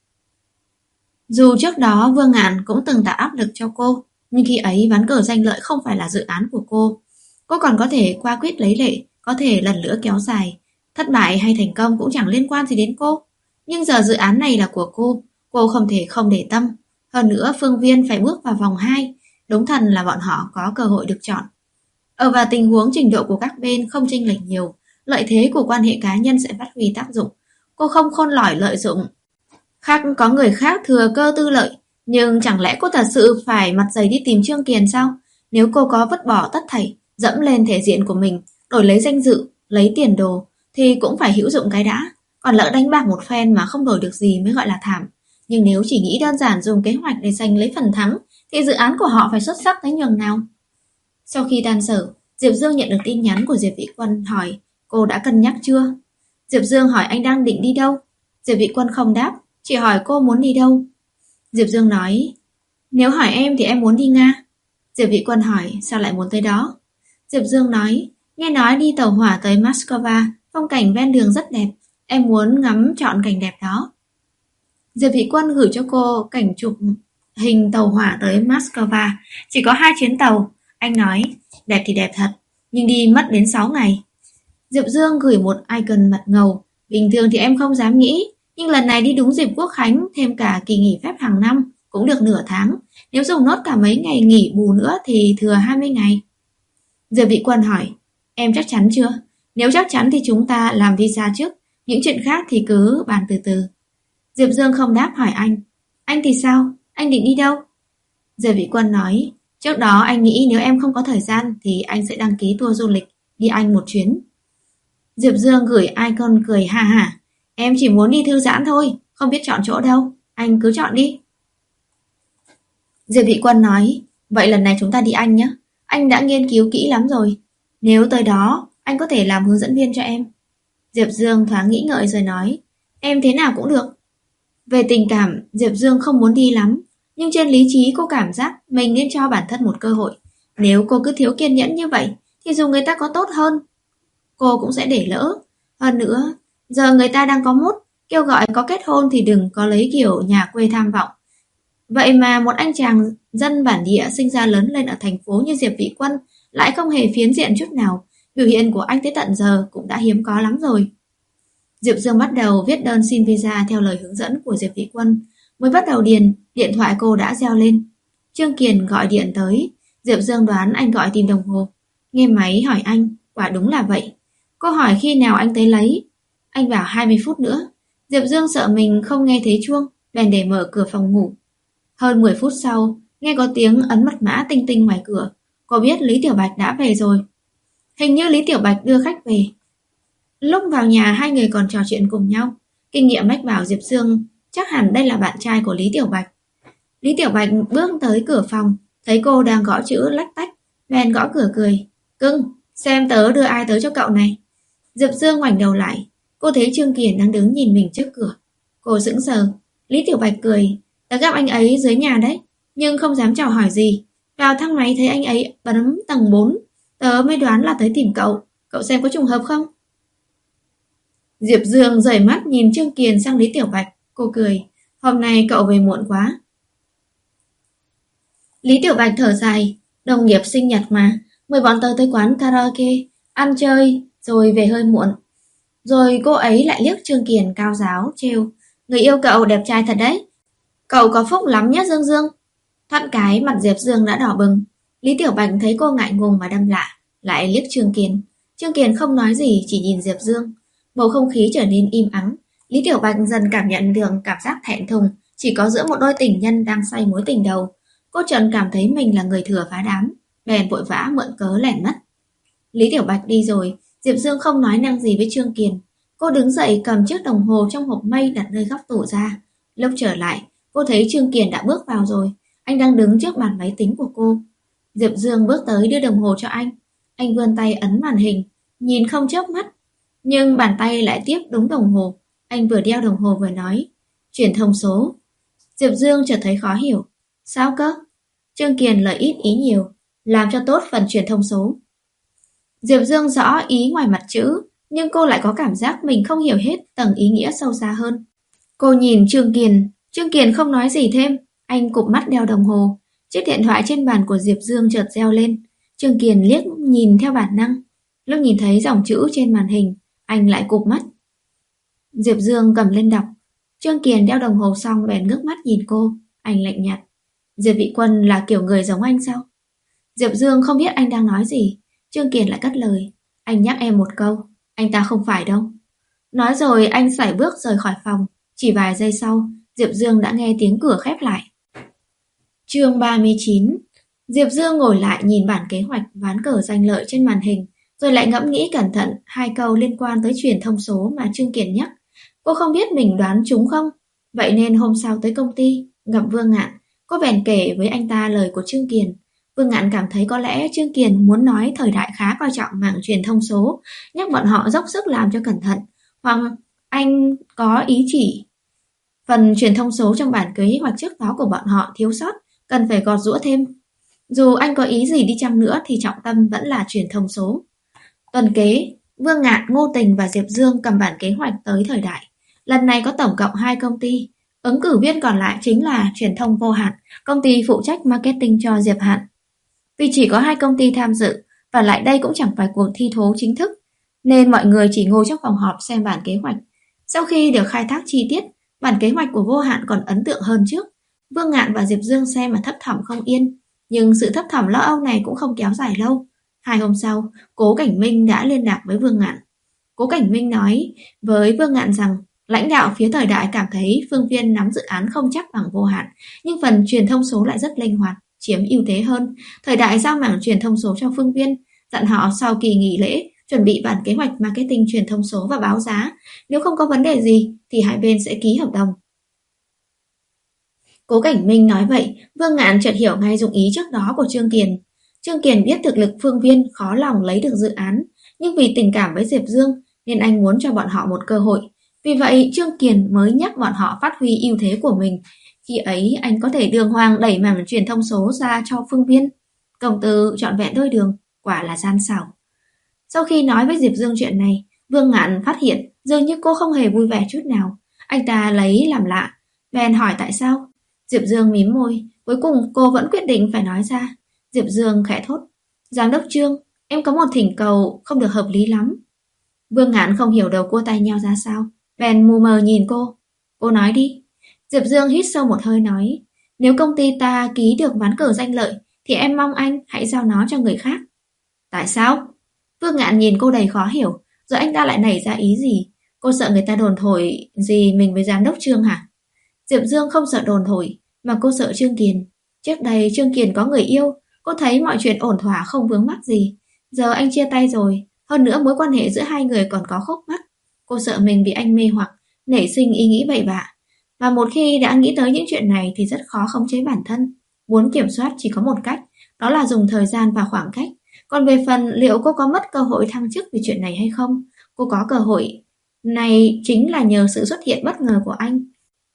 Speaker 1: Dù trước đó Vương Ngạn cũng từng tạo áp lực cho cô, nhưng khi ấy ván cờ danh lợi không phải là dự án của cô. Cô còn có thể qua quyết lấy lệ, có thể lần nữa kéo dài. Thất bại hay thành công cũng chẳng liên quan gì đến cô. Nhưng giờ dự án này là của cô, cô không thể không để tâm. Hơn nữa Phương Viên phải bước vào vòng hai, đúng thần là bọn họ có cơ hội được chọn. Ở vào tình huống trình độ của các bên không chênh lệch nhiều, lợi thế của quan hệ cá nhân sẽ phát huy tác dụng. Cô không khôn lỏi lợi dụng. Khác có người khác thừa cơ tư lợi, nhưng chẳng lẽ cô thật sự phải mặt dày đi tìm Trương Kiền sao? Nếu cô có vứt bỏ tất thảy, dẫm lên thể diện của mình, đổi lấy danh dự, lấy tiền đồ, thì cũng phải hữu dụng cái đã. Còn lỡ đánh bạc một phen mà không đổi được gì mới gọi là thảm. Nhưng nếu chỉ nghĩ đơn giản dùng kế hoạch để giành lấy phần thắng, thì dự án của họ phải xuất sắc tới nhường nào. Sau khi tan sở, Diệp Dương nhận được tin nhắn của Diệp Vĩ Quân hỏi cô đã cân nhắc chưa? Diệp Dương hỏi anh đang định đi đâu? Diệp Vĩ Quân không đáp, chỉ hỏi cô muốn đi đâu. Diệp Dương nói, nếu hỏi em thì em muốn đi Nga. Diệp Vĩ Quân hỏi, sao lại muốn tới đó? Diệp Dương nói, nghe nói đi tàu hỏa tới Moscow, phong cảnh ven đường rất đẹp, em muốn ngắm trọn cảnh đẹp đó. Diệp Vĩ Quân gửi cho cô cảnh chụp hình tàu hỏa tới Moscow, chỉ có hai chuyến tàu. Anh nói, đẹp thì đẹp thật, nhưng đi mất đến sáu ngày. Diệp Dương gửi một icon mặt ngầu, bình thường thì em không dám nghĩ, nhưng lần này đi đúng dịp Quốc Khánh, thêm cả kỳ nghỉ phép hàng năm, cũng được nửa tháng. Nếu dùng nốt cả mấy ngày nghỉ bù nữa thì thừa hai mươi ngày. Diệp Vĩ Quân hỏi, em chắc chắn chưa? Nếu chắc chắn thì chúng ta làm visa trước, những chuyện khác thì cứ bàn từ từ. Diệp Dương không đáp hỏi anh, anh thì sao? Anh định đi đâu? Diệp Vĩ Quân nói, Trước đó anh nghĩ nếu em không có thời gian thì anh sẽ đăng ký tour du lịch đi Anh một chuyến. Diệp Dương gửi icon cười ha hả. Em chỉ muốn đi thư giãn thôi, không biết chọn chỗ đâu, anh cứ chọn đi. Diệp Vị Quân nói, vậy lần này chúng ta đi Anh nhé. Anh đã nghiên cứu kỹ lắm rồi. Nếu tới đó, anh có thể làm hướng dẫn viên cho em. Diệp Dương thoáng nghĩ ngợi rồi nói, em thế nào cũng được. Về tình cảm, Diệp Dương không muốn đi lắm, nhưng trên lý trí cô cảm giác mình nên cho bản thân một cơ hội. Nếu cô cứ thiếu kiên nhẫn như vậy, thì dù người ta có tốt hơn, cô cũng sẽ để lỡ. Hơn nữa, giờ người ta đang có mốt, kêu gọi có kết hôn thì đừng có lấy kiểu nhà quê tham vọng. Vậy mà một anh chàng dân bản địa sinh ra lớn lên ở thành phố như Diệp Vị Quân lại không hề phiến diện chút nào. Biểu hiện của anh tới tận giờ cũng đã hiếm có lắm rồi. Diệp Dương bắt đầu viết đơn xin visa theo lời hướng dẫn của Diệp Vị Quân. Mới bắt đầu điền, điện thoại cô đã reo lên. Trương Kiền gọi điện tới. Diệp Dương đoán anh gọi tìm đồng hồ. Nghe máy hỏi anh, quả đúng là vậy. Cô hỏi khi nào anh tới lấy. Anh bảo hai mươi phút nữa. Diệp Dương sợ mình không nghe thấy chuông, bèn để mở cửa phòng ngủ. Hơn mười phút sau, nghe có tiếng ấn mật mã tinh tinh ngoài cửa. Cô biết Lý Tiểu Bạch đã về rồi. Hình như Lý Tiểu Bạch đưa khách về. Lúc vào nhà hai người còn trò chuyện cùng nhau. Kinh nghiệm mách bảo Diệp Dương chắc hẳn đây là bạn trai của Lý Tiểu Bạch. Lý Tiểu Bạch bước tới cửa phòng, thấy cô đang gõ chữ lách tách, bèn gõ cửa cười. Cưng, xem tớ đưa ai tới cho cậu này. Diệp Dương ngoảnh đầu lại, cô thấy Trương Kiền đang đứng nhìn mình trước cửa. Cô sững sờ. Lý Tiểu Bạch cười. Tớ gặp anh ấy dưới nhà đấy, nhưng không dám chào hỏi gì. Vào thang máy thấy anh ấy bấm tầng bốn, tớ mới đoán là tới tìm cậu. Cậu xem có trùng hợp không? Diệp Dương rời mắt nhìn Trương Kiền sang Lý Tiểu Bạch. Cô cười. Hôm nay cậu về muộn quá. Lý Tiểu Bạch thở dài. Đồng nghiệp sinh nhật mà, mời bọn tớ tới quán karaoke, ăn chơi, rồi về hơi muộn. Rồi cô ấy lại liếc Trương Kiền cao giáo, trêu. Người yêu cậu đẹp trai thật đấy. Cậu có phúc lắm nhé Dương Dương. Thoát cái mặt Diệp Dương đã đỏ bừng. Lý Tiểu Bạch thấy cô ngại ngùng mà đâm lạ, lại liếc Trương Kiền. Trương Kiền không nói gì, chỉ nhìn Diệp Dương. Bầu không khí trở nên im ắng. Lý Tiểu Bạch dần cảm nhận được cảm giác thẹn thùng chỉ có giữa một đôi tình nhân đang say mối tình đầu. Cô chợt cảm thấy mình là người thừa phá đám, bèn vội vã mượn cớ lẻn mất. Lý Tiểu Bạch đi rồi, Diệp Dương không nói năng gì với Trương Kiền. Cô đứng dậy cầm chiếc đồng hồ trong hộp mây đặt nơi góc tủ ra. Lúc trở lại, cô thấy Trương Kiền đã bước vào rồi. Anh đang đứng trước bàn máy tính của cô. Diệp Dương bước tới đưa đồng hồ cho anh. Anh vươn tay ấn màn hình, nhìn không chớp mắt. Nhưng bàn tay lại tiếp đúng đồng hồ. Anh vừa đeo đồng hồ vừa nói. Truyền thông số. Diệp Dương chợt thấy khó hiểu. Sao cơ? Trương Kiền lời ít ý nhiều. Làm cho tốt phần truyền thông số. Diệp Dương rõ ý ngoài mặt chữ, nhưng cô lại có cảm giác mình không hiểu hết tầng ý nghĩa sâu xa hơn. Cô nhìn Trương Kiền. Trương Kiền không nói gì thêm. Anh cụp mắt đeo đồng hồ. Chiếc điện thoại trên bàn của Diệp Dương chợt reo lên. Trương Kiền liếc nhìn theo bản năng. Lúc nhìn thấy dòng chữ trên màn hình, anh lại cụp mắt. Diệp Dương cầm lên đọc. Trương Kiền đeo đồng hồ xong bèn ngước mắt nhìn cô. Anh lạnh nhạt. Diệp Vị Quân là kiểu người giống anh sao? Diệp Dương không biết anh đang nói gì. Trương Kiền lại cất lời. Anh nhắc em một câu. Anh ta không phải đâu. Nói rồi anh sải bước rời khỏi phòng. Chỉ vài giây sau, Diệp Dương đã nghe tiếng cửa khép lại. Chương ba mươi chín. Diệp Dương ngồi lại nhìn bản kế hoạch ván cờ giành lợi trên màn hình, rồi lại ngẫm nghĩ cẩn thận hai câu liên quan tới truyền thông số mà Trương Kiền nhắc. Cô không biết mình đoán trúng không? Vậy nên hôm sau tới công ty, gặp Vương Ngạn, cô bèn kể với anh ta lời của Trương Kiền. Vương Ngạn cảm thấy có lẽ Trương Kiền muốn nói thời đại khá coi trọng mạng truyền thông số, nhắc bọn họ dốc sức làm cho cẩn thận, hoặc anh có ý chỉ phần truyền thông số trong bản kế hoạch trước đó của bọn họ thiếu sót, cần phải gọt giũa thêm. Dù anh có ý gì đi chăng nữa thì trọng tâm vẫn là truyền thông số. Tuần kế, Vương Ngạn, Ngô Tình và Diệp Dương cầm bản kế hoạch tới thời đại. Lần này có tổng cộng hai công ty. Ứng cử viên còn lại chính là Truyền thông Vô Hạn, công ty phụ trách marketing cho Diệp Hạn. Vì chỉ có hai công ty tham dự, và lại đây cũng chẳng phải cuộc thi thố chính thức, nên mọi người chỉ ngồi trong phòng họp xem bản kế hoạch. Sau khi được khai thác chi tiết, bản kế hoạch của Vô Hạn còn ấn tượng hơn trước. Vương Ngạn và Diệp Dương xem mà thấp thỏm không yên. Nhưng sự thấp thỏm lo âu này cũng không kéo dài lâu. Hai hôm sau, Cố Cảnh Minh đã liên lạc với Vương Ngạn. Cố Cảnh Minh nói với Vương Ngạn rằng lãnh đạo phía thời đại cảm thấy Phương Viên nắm dự án không chắc bằng Vô Hạn, nhưng phần truyền thông số lại rất linh hoạt, chiếm ưu thế hơn. Thời đại giao mảng truyền thông số cho Phương Viên, dặn họ sau kỳ nghỉ lễ chuẩn bị bản kế hoạch marketing truyền thông số và báo giá. Nếu không có vấn đề gì thì hai bên sẽ ký hợp đồng. Cố Cảnh Minh nói vậy, Vương Ngạn chợt hiểu ngay dụng ý trước đó của Trương Kiền. Trương Kiền biết thực lực Phương Viên khó lòng lấy được dự án, nhưng vì tình cảm với Diệp Dương nên anh muốn cho bọn họ một cơ hội. Vì vậy Trương Kiền mới nhắc bọn họ phát huy ưu thế của mình. Khi ấy anh có thể đường hoàng đẩy mảng truyền thông số ra cho Phương Viên. Công tử trọn vẹn đôi đường, quả là gian xảo. Sau khi nói với Diệp Dương chuyện này, Vương Ngạn phát hiện dường như cô không hề vui vẻ chút nào. Anh ta lấy làm lạ, bèn hỏi tại sao. Diệp Dương mím môi, cuối cùng cô vẫn quyết định phải nói ra. Diệp Dương khẽ thốt, Giám đốc Trương, em có một thỉnh cầu không được hợp lý lắm. Vương Ngạn không hiểu đầu cô tay nhau ra sao, bèn mù mờ nhìn cô. Cô nói đi. Diệp Dương hít sâu một hơi nói, nếu công ty ta ký được ván cờ danh lợi thì em mong anh hãy giao nó cho người khác. Tại sao? Vương Ngạn nhìn cô đầy khó hiểu, rồi anh ta lại nảy ra ý gì? Cô sợ người ta đồn thổi gì mình với giám đốc Trương hả? Diệp Dương không sợ đồn thổi, mà cô sợ Trương Kiền. Trước đây Trương Kiền có người yêu, cô thấy mọi chuyện ổn thỏa không vướng mắc gì. Giờ anh chia tay rồi, hơn nữa mối quan hệ giữa hai người còn có khúc mắc. Cô sợ mình bị anh mê hoặc, nảy sinh ý nghĩ bậy bạ. Và một khi đã nghĩ tới những chuyện này thì rất khó khống chế bản thân. Muốn kiểm soát chỉ có một cách, đó là dùng thời gian và khoảng cách. Còn về phần liệu cô có mất cơ hội thăng chức vì chuyện này hay không, cô có cơ hội này chính là nhờ sự xuất hiện bất ngờ của anh.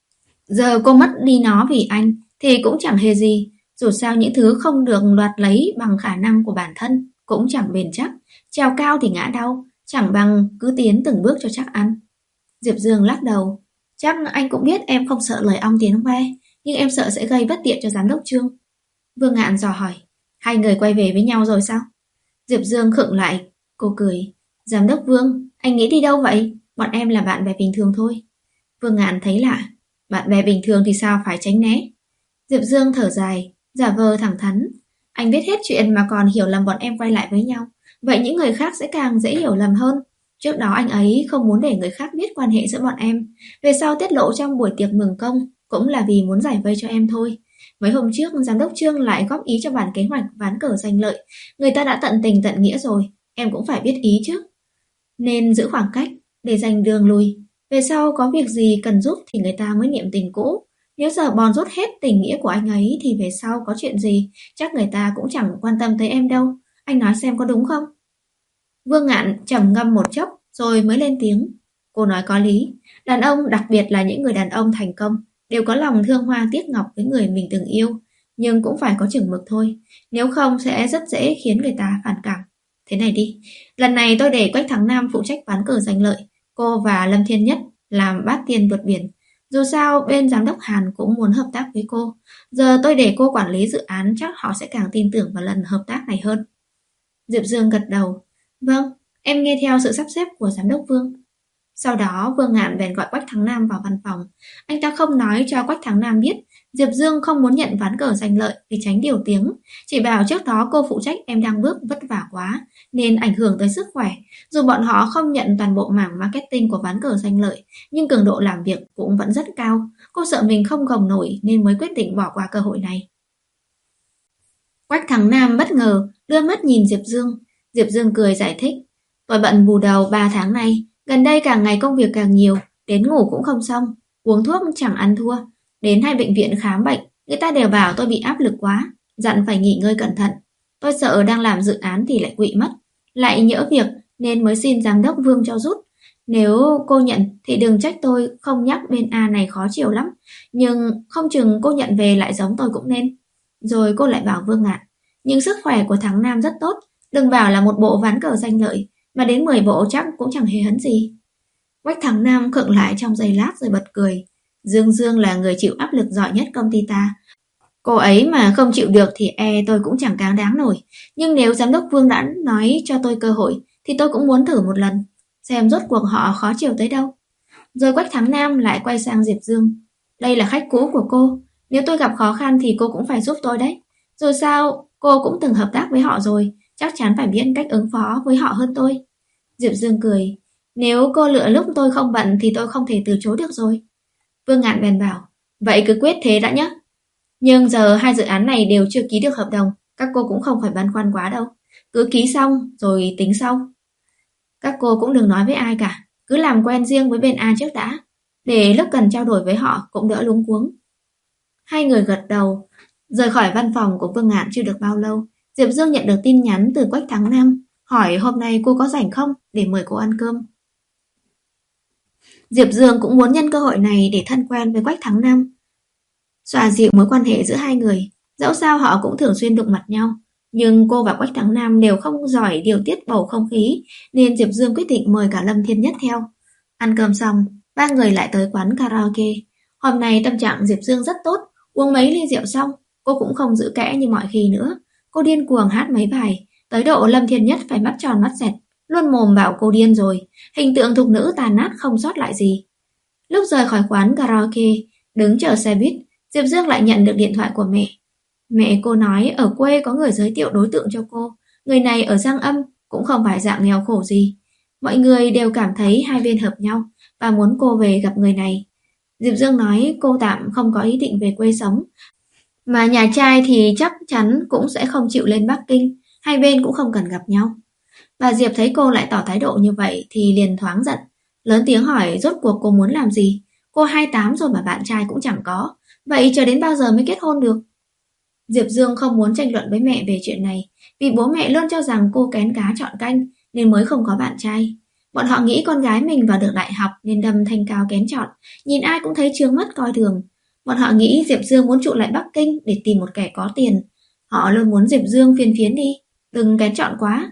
Speaker 1: Giờ cô mất đi nó vì anh thì cũng chẳng hề gì. Dù sao những thứ không được đoạt lấy bằng khả năng của bản thân cũng chẳng bền chắc. Trèo cao thì ngã đau, chẳng bằng cứ tiến từng bước cho chắc ăn. Diệp Dương lắc đầu. Chắc anh cũng biết em không sợ lời ong tiếng ve, nhưng em sợ sẽ gây bất tiện cho giám đốc Trương. Vương Ngạn dò hỏi, hai người quay về với nhau rồi sao? Diệp Dương khựng lại, cô cười. Giám đốc Vương, anh nghĩ đi đâu vậy? Bọn em là bạn bè bình thường thôi. Vương Ngạn thấy lạ. Bạn bè bình thường thì sao phải tránh né? Diệp Dương thở dài, giả vờ thẳng thắn. Anh biết hết chuyện mà còn hiểu lầm bọn em quay lại với nhau. Vậy những người khác sẽ càng dễ hiểu lầm hơn. Trước đó anh ấy không muốn để người khác biết quan hệ giữa bọn em. Về sau tiết lộ trong buổi tiệc mừng công cũng là vì muốn giải vây cho em thôi. Mấy hôm trước giám đốc Trương lại góp ý cho bản kế hoạch ván cờ danh lợi. Người ta đã tận tình tận nghĩa rồi, em cũng phải biết ý chứ. Nên giữ khoảng cách để dành đường lui. Về sau có việc gì cần giúp thì người ta mới niệm tình cũ. Nếu giờ bòn rút hết tình nghĩa của anh ấy thì về sau có chuyện gì chắc người ta cũng chẳng quan tâm tới em đâu. Anh nói xem có đúng không? Vương Ngạn trầm ngâm một chốc rồi mới lên tiếng. Cô nói có lý. Đàn ông, đặc biệt là những người đàn ông thành công, đều có lòng thương hoa tiếc ngọc với người mình từng yêu. Nhưng cũng phải có chừng mực thôi. Nếu không sẽ rất dễ khiến người ta phản cảm. Thế này đi, lần này tôi để Quách Thắng Nam phụ trách ván cờ giành lợi. Cô và Lâm Thiên Nhất làm bát tiên vượt biển. Dù sao bên giám đốc Hàn cũng muốn hợp tác với cô. Giờ tôi để cô quản lý dự án, chắc họ sẽ càng tin tưởng vào lần hợp tác này hơn. Diệp Dương gật đầu. Vâng, em nghe theo sự sắp xếp của giám đốc Vương. Sau đó Vương Ngạn bèn gọi Quách Thắng Nam vào văn phòng. Anh ta không nói cho Quách Thắng Nam biết Diệp Dương không muốn nhận ván cờ giành lợi vì tránh điều tiếng. Chỉ bảo trước đó cô phụ trách em đang bước vất vả quá nên ảnh hưởng tới sức khỏe. Dù bọn họ không nhận toàn bộ mảng marketing của ván cờ giành lợi, nhưng cường độ làm việc cũng vẫn rất cao. Cô sợ mình không gồng nổi nên mới quyết định bỏ qua cơ hội này. Quách Thắng Nam bất ngờ đưa mắt nhìn Diệp Dương. Diệp Dương cười giải thích. Tôi bận bù đầu ba tháng nay. Gần đây càng ngày công việc càng nhiều, đến ngủ cũng không xong, uống thuốc chẳng ăn thua. Đến hai bệnh viện khám bệnh, người ta đều bảo tôi bị áp lực quá, dặn phải nghỉ ngơi cẩn thận. Tôi sợ đang làm dự án thì lại quỵ mất, lại nhỡ việc nên mới xin giám đốc Vương cho rút. Nếu cô nhận thì đừng trách tôi không nhắc bên A này khó chịu lắm, nhưng không chừng cô nhận về lại giống tôi cũng nên. Rồi cô lại bảo Vương Ngạn, nhưng sức khỏe của Thắng Nam rất tốt, đừng bảo là một bộ ván cờ danh lợi, mà đến mười bộ chắc cũng chẳng hề hấn gì. Quách Thắng Nam khựng lại trong giây lát rồi bật cười. Dương Dương là người chịu áp lực giỏi nhất công ty ta. Cô ấy mà không chịu được thì e tôi cũng chẳng cáng đáng nổi. Nhưng nếu giám đốc Vương đã nói cho tôi cơ hội thì tôi cũng muốn thử một lần, xem rốt cuộc họ khó chịu tới đâu. Rồi Quách Thắng Nam lại quay sang Diệp Dương. Đây là khách cũ của cô, nếu tôi gặp khó khăn thì cô cũng phải giúp tôi đấy. Dù sao cô cũng từng hợp tác với họ rồi, chắc chắn phải biết cách ứng phó với họ hơn tôi. Diệp Dương cười. Nếu cô lựa lúc tôi không bận thì tôi không thể từ chối được rồi. Vương Ngạn bèn bảo. Vậy cứ quyết thế đã nhé. Nhưng giờ hai dự án này đều chưa ký được hợp đồng, các cô cũng không phải băn khoăn quá đâu. Cứ ký xong rồi tính sau. Các cô cũng đừng nói với ai cả, cứ làm quen riêng với bên A trước đã, để lúc cần trao đổi với họ cũng đỡ luống cuống. Hai người gật đầu. Rời khỏi văn phòng của Vương Ngạn chưa được bao lâu, Diệp Dương nhận được tin nhắn từ Quách Thắng Nam, hỏi hôm nay cô có rảnh không để mời cô ăn cơm. Diệp Dương cũng muốn nhân cơ hội này để thân quen với Quách Thắng Nam, xoa dịu mối quan hệ giữa hai người. Dẫu sao họ cũng thường xuyên đụng mặt nhau, nhưng cô và Quách Thắng Nam đều không giỏi điều tiết bầu không khí, nên Diệp Dương quyết định mời cả Lâm Thiên Nhất theo. Ăn cơm xong, ba người lại tới quán karaoke. Hôm nay tâm trạng Diệp Dương rất tốt, uống mấy ly rượu xong, cô cũng không giữ kẽ như mọi khi nữa. Cô điên cuồng hát mấy bài, tới độ Lâm Thiên Nhất phải mắt tròn mắt dẹt, luôn mồm bảo cô điên rồi, hình tượng thục nữ tàn nát không sót lại gì. Lúc rời khỏi quán karaoke, đứng chờ xe buýt, Diệp Dương lại nhận được điện thoại của mẹ. Mẹ cô nói ở quê có người giới thiệu đối tượng cho cô, người này ở Giang Âm, cũng không phải dạng nghèo khổ gì. Mọi người đều cảm thấy hai bên hợp nhau và muốn cô về gặp người này. Diệp Dương nói cô tạm không có ý định về quê sống, mà nhà trai thì chắc chắn cũng sẽ không chịu lên Bắc Kinh, hai bên cũng không cần gặp nhau. Bà Diệp thấy cô lại tỏ thái độ như vậy thì liền thoáng giận, lớn tiếng hỏi rốt cuộc cô muốn làm gì. Cô hai mươi tám rồi mà bạn trai cũng chẳng có, vậy chờ đến bao giờ mới kết hôn được? Diệp Dương không muốn tranh luận với mẹ về chuyện này, vì bố mẹ luôn cho rằng cô kén cá chọn canh nên mới không có bạn trai. Bọn họ nghĩ con gái mình vào được đại học nên đâm thanh cao kén chọn, nhìn ai cũng thấy trướng mắt coi thường. Bọn họ nghĩ Diệp Dương muốn trụ lại Bắc Kinh để tìm một kẻ có tiền. Họ luôn muốn Diệp Dương phiền phiến đi, đừng kén chọn quá.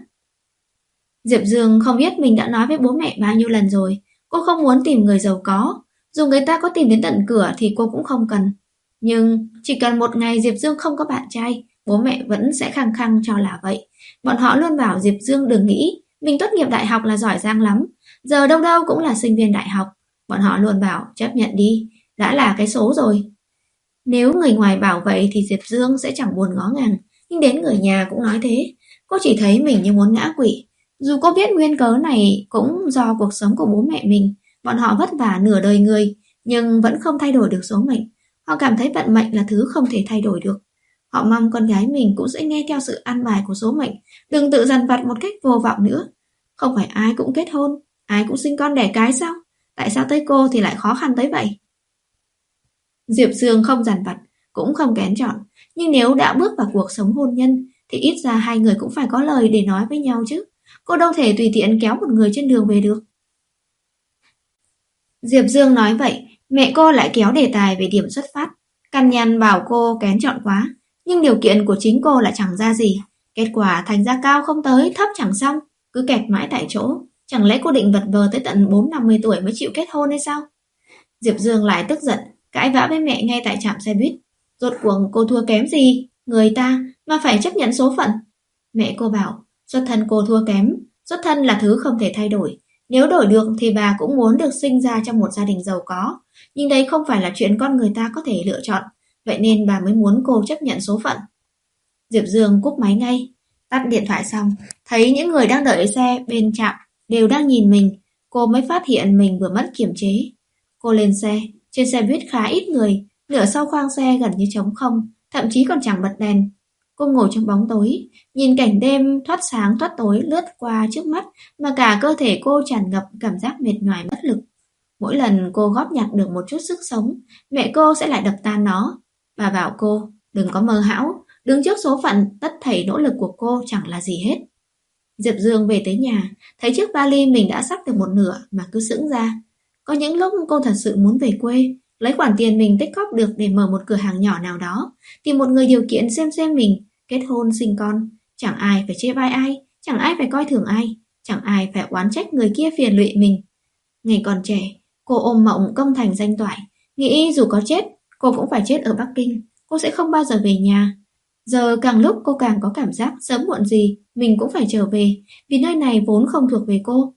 Speaker 1: Diệp Dương không biết mình đã nói với bố mẹ bao nhiêu lần rồi, cô không muốn tìm người giàu có, dù người ta có tìm đến tận cửa thì cô cũng không cần. Nhưng chỉ cần một ngày Diệp Dương không có bạn trai, bố mẹ vẫn sẽ khăng khăng cho là vậy. Bọn họ luôn bảo Diệp Dương đừng nghĩ mình tốt nghiệp đại học là giỏi giang lắm, giờ đâu đâu cũng là sinh viên đại học. Bọn họ luôn bảo chấp nhận đi, đã là cái số rồi. Nếu người ngoài bảo vậy thì Diệp Dương sẽ chẳng buồn ngó ngàng, nhưng đến người nhà cũng nói thế. Cô chỉ thấy mình như muốn ngã quỵ. Dù cô biết nguyên cớ này cũng do cuộc sống của bố mẹ mình, bọn họ vất vả nửa đời người, nhưng vẫn không thay đổi được số mệnh. Họ cảm thấy vận mệnh là thứ không thể thay đổi được. Họ mong con gái mình cũng sẽ nghe theo sự an bài của số mệnh, đừng tự dằn vặt một cách vô vọng nữa. Không phải ai cũng kết hôn, ai cũng sinh con đẻ cái sao? Tại sao tới cô thì lại khó khăn tới vậy? Diệp Dương không dằn vặt, cũng không kén chọn, nhưng nếu đã bước vào cuộc sống hôn nhân thì ít ra hai người cũng phải có lời để nói với nhau chứ. Cô đâu thể tùy tiện kéo một người trên đường về được. Diệp Dương nói vậy, mẹ cô lại kéo đề tài về điểm xuất phát, cằn nhằn bảo cô kén chọn quá, nhưng điều kiện của chính cô lại chẳng ra gì. Kết quả thành ra cao không tới, thấp chẳng xong, cứ kẹt mãi tại chỗ. Chẳng lẽ cô định vật vờ tới tận bốn năm mươi tuổi mới chịu kết hôn hay sao? Diệp Dương lại tức giận, cãi vã với mẹ ngay tại trạm xe buýt. Rốt cuộc cô thua kém gì người ta mà phải chấp nhận số phận? Mẹ cô bảo, xuất thân cô thua kém, xuất thân là thứ không thể thay đổi. Nếu đổi được thì bà cũng muốn được sinh ra trong một gia đình giàu có, nhưng đây không phải là chuyện con người ta có thể lựa chọn, vậy nên bà mới muốn cô chấp nhận số phận. Diệp Dương cúp máy ngay, tắt điện thoại xong, thấy những người đang đợi xe bên trạm đều đang nhìn mình, cô mới phát hiện mình vừa mất kiềm chế. Cô lên xe, trên xe buýt khá ít người, nửa sau khoang xe gần như trống không, thậm chí còn chẳng bật đèn. Cô ngồi trong bóng tối, nhìn cảnh đêm thoát sáng thoát tối lướt qua trước mắt mà cả cơ thể cô tràn ngập cảm giác mệt nhoài bất lực. Mỗi lần cô góp nhặt được một chút sức sống, mẹ cô sẽ lại đập tan nó. Bà bảo cô, đừng có mơ hão, đứng trước số phận, tất thảy nỗ lực của cô chẳng là gì hết. Diệp Dương về tới nhà, thấy chiếc vali mình đã xách được một nửa mà cứ sững ra. Có những lúc cô thật sự muốn về quê, lấy khoản tiền mình tích góp được để mở một cửa hàng nhỏ nào đó, tìm một người điều kiện xem xem mình, kết hôn sinh con. Chẳng ai phải chê bai ai, chẳng ai phải coi thường ai, chẳng ai phải oán trách người kia phiền lụy mình. Ngày còn trẻ, cô ôm mộng công thành danh toại, nghĩ dù có chết, cô cũng phải chết ở Bắc Kinh, cô sẽ không bao giờ về nhà. Giờ càng lúc cô càng có cảm giác sớm muộn gì mình cũng phải trở về, vì nơi này vốn không thuộc về cô.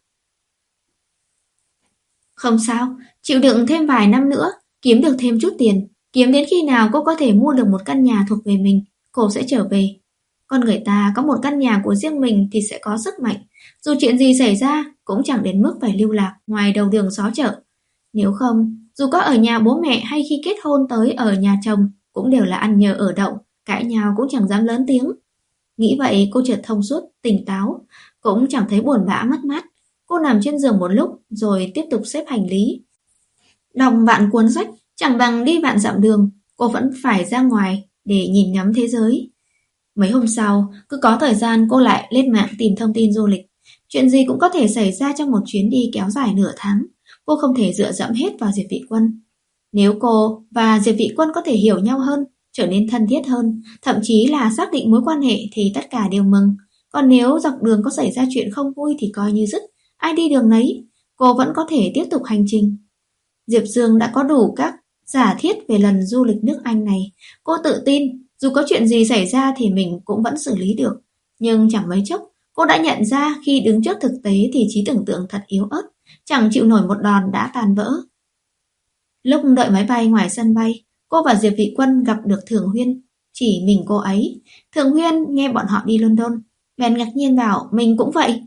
Speaker 1: Không sao, chịu đựng thêm vài năm nữa, kiếm được thêm chút tiền, kiếm đến khi nào cô có thể mua được một căn nhà thuộc về mình, cô sẽ trở về. Con người ta có một căn nhà của riêng mình thì sẽ có sức mạnh, dù chuyện gì xảy ra cũng chẳng đến mức phải lưu lạc ngoài đầu đường xó chợ. Nếu không, dù có ở nhà bố mẹ hay khi kết hôn tới ở nhà chồng, cũng đều là ăn nhờ ở đậu, cãi nhau cũng chẳng dám lớn tiếng. Nghĩ vậy cô chợt thông suốt, tỉnh táo, cũng chẳng thấy buồn bã mất mát. Cô nằm trên giường một lúc rồi tiếp tục xếp hành lý. Đọc vạn cuốn sách chẳng bằng đi vạn dặm đường, cô vẫn phải ra ngoài để nhìn ngắm thế giới. Mấy hôm sau, cứ có thời gian cô lại lên mạng tìm thông tin du lịch. Chuyện gì cũng có thể xảy ra trong một chuyến đi kéo dài nửa tháng. Cô không thể dựa dẫm hết vào Diệp Vị Quân. Nếu cô và Diệp Vị Quân có thể hiểu nhau hơn, trở nên thân thiết hơn, thậm chí là xác định mối quan hệ thì tất cả đều mừng. Còn nếu dọc đường có xảy ra chuyện không vui thì coi như dứt, ai đi đường nấy, cô vẫn có thể tiếp tục hành trình. Diệp Dương đã có đủ các giả thiết về lần du lịch nước Anh này. Cô tự tin, dù có chuyện gì xảy ra thì mình cũng vẫn xử lý được. Nhưng chẳng mấy chốc, cô đã nhận ra khi đứng trước thực tế thì trí tưởng tượng thật yếu ớt, chẳng chịu nổi một đòn đã tan vỡ. Lúc đợi máy bay ngoài sân bay, cô và Diệp Vị Quân gặp được Thường Huyên. Chỉ mình cô ấy. Thường Huyên nghe bọn họ đi London, bèn ngạc nhiên bảo mình cũng vậy.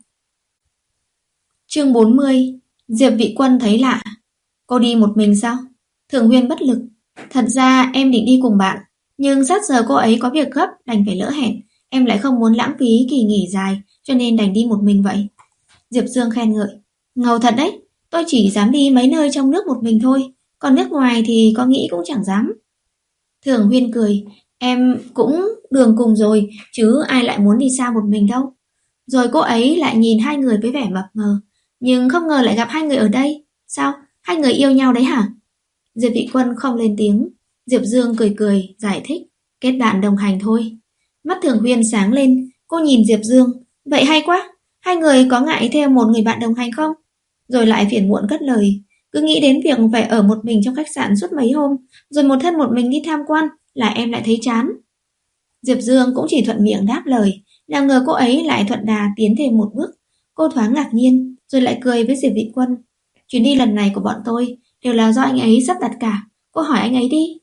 Speaker 1: Chương bốn mươi. Diệp Vị Quân thấy lạ. Cô đi một mình sao? Thường Huyên bất lực. Thật ra em định đi cùng bạn, nhưng sát giờ cô ấy có việc gấp đành phải lỡ hẹn. Em lại không muốn lãng phí kỳ nghỉ dài, cho nên đành đi một mình vậy. Diệp Dương khen ngợi. Ngầu thật đấy, tôi chỉ dám đi mấy nơi trong nước một mình thôi, còn nước ngoài thì có nghĩ cũng chẳng dám. Thường Huyên cười. Em cũng đường cùng rồi, chứ ai lại muốn đi xa một mình đâu. Rồi cô ấy lại nhìn hai người với vẻ mập mờ. Nhưng không ngờ lại gặp hai người ở đây. Sao? Hai người yêu nhau đấy hả? Diệp Vị Quân không lên tiếng. Diệp Dương cười cười, giải thích. Kết bạn đồng hành thôi. Mắt Thường Huyên sáng lên. Cô nhìn Diệp Dương. Vậy hay quá. Hai người có ngại theo một người bạn đồng hành không? Rồi lại phiền muộn cất lời. Cứ nghĩ đến việc phải ở một mình trong khách sạn suốt mấy hôm, rồi một thân một mình đi tham quan, là em lại thấy chán. Diệp Dương cũng chỉ thuận miệng đáp lời. Nào ngờ cô ấy lại thuận đà tiến thêm một bước. Cô thoáng ngạc nhiên, rồi lại cười với Diệp Vị Quân. Chuyến đi lần này của bọn tôi đều là do anh ấy sắp đặt cả. Cô hỏi anh ấy đi.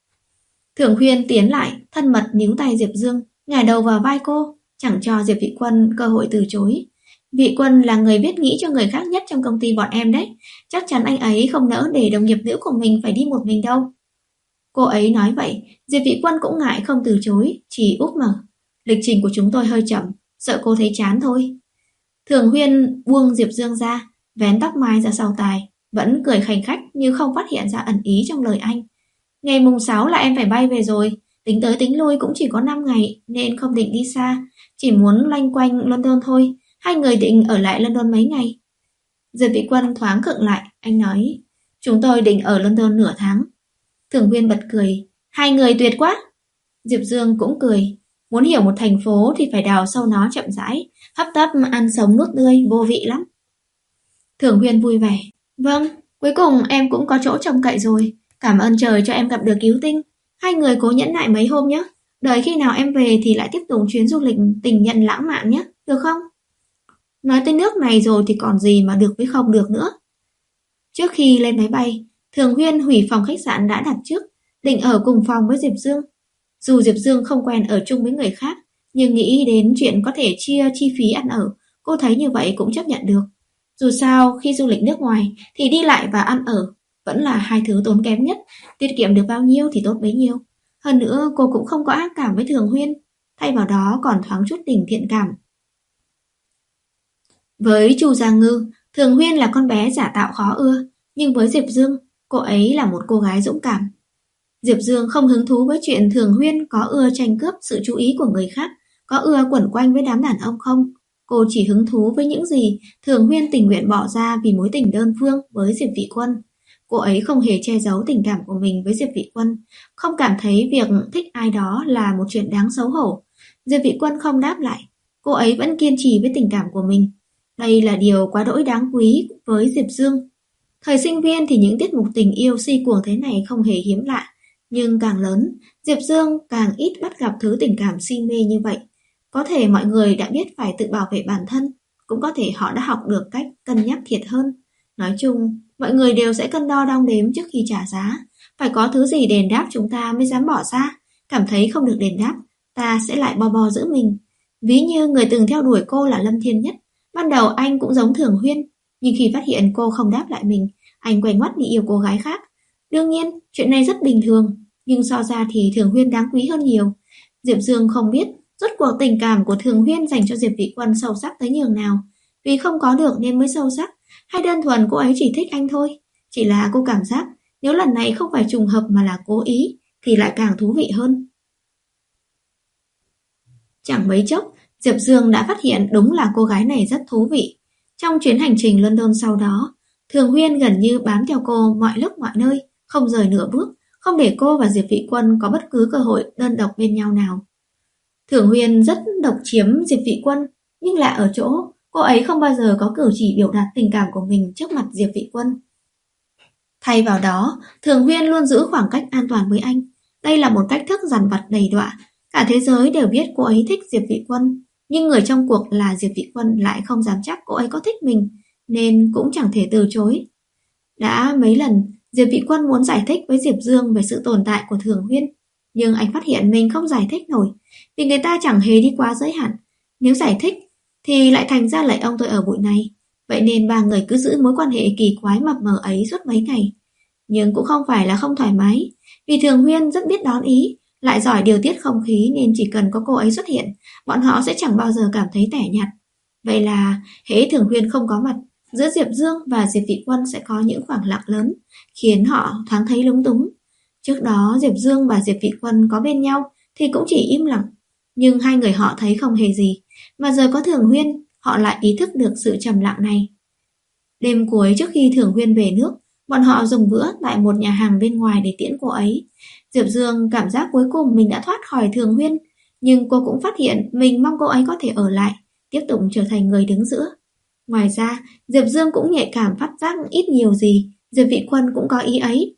Speaker 1: Thường Huyên tiến lại, thân mật níu tay Diệp Dương, ngả đầu vào vai cô, chẳng cho Diệp Vị Quân cơ hội từ chối. Vị Quân là người biết nghĩ cho người khác nhất trong công ty bọn em đấy. Chắc chắn anh ấy không nỡ để đồng nghiệp nữ của mình phải đi một mình đâu. Cô ấy nói vậy, Diệp Vị Quân cũng ngại không từ chối, chỉ úp mở. Lịch trình của chúng tôi hơi chậm, sợ cô thấy chán thôi. Thường Huyên buông Diệp Dương ra, vén tóc mai ra sau tai, vẫn cười khành khách như không phát hiện ra ẩn ý trong lời anh. Ngày mùng sáu là em phải bay về rồi, tính tới tính lui cũng chỉ có năm ngày nên không định đi xa, chỉ muốn loanh quanh London thôi. Hai người định ở lại London mấy ngày. Diệp Vị Quân thoáng khựng lại, anh nói, chúng tôi định ở London nửa tháng. Thường Huyên bật cười, hai người tuyệt quá. Diệp Dương cũng cười, muốn hiểu một thành phố thì phải đào sâu nó chậm rãi, hấp tấp ăn sống nuốt tươi, vô vị lắm. Thường Huyên vui vẻ, vâng, cuối cùng em cũng có chỗ trông cậy rồi, cảm ơn trời cho em gặp được cứu tinh. Hai người cố nhẫn nại mấy hôm nhé, đợi khi nào em về thì lại tiếp tục chuyến du lịch tình nhân lãng mạn nhé, được không? Nói tới nước này rồi thì còn gì mà được với không được nữa. Trước khi lên máy bay, Thường Huyên hủy phòng khách sạn đã đặt trước, định ở cùng phòng với Diệp Dương. Dù Diệp Dương không quen ở chung với người khác, nhưng nghĩ đến chuyện có thể chia chi phí ăn ở, cô thấy như vậy cũng chấp nhận được. Dù sao, khi du lịch nước ngoài thì đi lại và ăn ở vẫn là hai thứ tốn kém nhất, tiết kiệm được bao nhiêu thì tốt bấy nhiêu. Hơn nữa cô cũng không có ác cảm với Thường Huyên, thay vào đó còn thoáng chút tình thiện cảm. Với Chu Gia Ngư, Thường Huyên là con bé giả tạo khó ưa, nhưng với Diệp Dương, cô ấy là một cô gái dũng cảm. Diệp Dương không hứng thú với chuyện Thường Huyên có ưa tranh cướp sự chú ý của người khác, có ưa quẩn quanh với đám đàn ông không. Cô chỉ hứng thú với những gì Thường Huyên tình nguyện bỏ ra vì mối tình đơn phương với Diệp Vị Quân. Cô ấy không hề che giấu tình cảm của mình với Diệp Vị Quân, không cảm thấy việc thích ai đó là một chuyện đáng xấu hổ. Diệp Vị Quân không đáp lại, cô ấy vẫn kiên trì với tình cảm của mình. Đây là điều quá đỗi đáng quý với Diệp Dương. Thời sinh viên thì những tiết mục tình yêu si cuồng thế này không hề hiếm lạ, nhưng càng lớn, Diệp Dương càng ít bắt gặp thứ tình cảm si mê như vậy. Có thể mọi người đã biết phải tự bảo vệ bản thân, cũng có thể họ đã học được cách cân nhắc thiệt hơn. Nói chung, mọi người đều sẽ cân đo đong đếm trước khi trả giá. Phải có thứ gì đền đáp chúng ta mới dám bỏ ra. Cảm thấy không được đền đáp, ta sẽ lại bo bo giữ mình. Ví như người từng theo đuổi cô là Lâm Thiên Nhất. Ban đầu anh cũng giống Thường Huyên, nhưng khi phát hiện cô không đáp lại mình, anh quay ngoắt đi yêu cô gái khác. Đương nhiên, chuyện này rất bình thường. nhưng so ra thì Thường Huyên đáng quý hơn nhiều. Diệp Dương không biết rốt cuộc tình cảm của Thường Huyên dành cho Diệp Vị Quân sâu sắc tới nhường nào, vì không có được nên mới sâu sắc, hay đơn thuần cô ấy chỉ thích anh thôi. Chỉ là cô cảm giác nếu lần này không phải trùng hợp mà là cố ý thì lại càng thú vị hơn. Chẳng mấy chốc, Diệp Dương đã phát hiện đúng là cô gái này rất thú vị. Trong chuyến hành trình London sau đó, Thường Huyên gần như bám theo cô mọi lúc mọi nơi, không rời nửa bước, không để cô và Diệp Vị Quân có bất cứ cơ hội đơn độc bên nhau nào. Thường Huyên rất độc chiếm Diệp Vị Quân, nhưng lạ ở chỗ, cô ấy không bao giờ có cử chỉ biểu đạt tình cảm của mình trước mặt Diệp Vị Quân. Thay vào đó, Thường Huyên luôn giữ khoảng cách an toàn với anh. Đây là một cách thức dằn vặt đầy đọa. Cả thế giới đều biết cô ấy thích Diệp Vị Quân, nhưng người trong cuộc là Diệp Vị Quân lại không dám chắc cô ấy có thích mình, nên cũng chẳng thể từ chối. Đã mấy lần, Diệp Vị Quân muốn giải thích với Diệp Dương về sự tồn tại của Thường Huyên, nhưng anh phát hiện mình không giải thích nổi, vì người ta chẳng hề đi quá giới hạn. Nếu giải thích, thì lại thành ra lại ông tôi ở bụi này. Vậy nên ba người cứ giữ mối quan hệ kỳ quái mập mờ ấy suốt mấy ngày. Nhưng cũng không phải là không thoải mái, vì Thường Huyên rất biết đón ý, lại giỏi điều tiết không khí, nên chỉ cần có cô ấy xuất hiện, bọn họ sẽ chẳng bao giờ cảm thấy tẻ nhạt. Vậy là hễ Thường Huyên không có mặt, giữa Diệp Dương và Diệp Vị Quân sẽ có những khoảng lặng lớn, khiến họ thoáng thấy lúng túng. Trước đó Diệp Dương và Diệp Vị Quân có bên nhau thì cũng chỉ im lặng, nhưng hai người họ thấy không hề gì, mà giờ có Thường Huyên, họ lại ý thức được sự trầm lặng này. Đêm cuối trước khi Thường Huyên về nước, bọn họ dùng bữa tại một nhà hàng bên ngoài để tiễn cô ấy. Diệp Dương cảm giác cuối cùng mình đã thoát khỏi Thường Huyên, nhưng cô cũng phát hiện mình mong cô ấy có thể ở lại, tiếp tục trở thành người đứng giữa. Ngoài ra, Diệp Dương cũng nhạy cảm phát giác ít nhiều gì, Diệp Vị Quân cũng có ý ấy.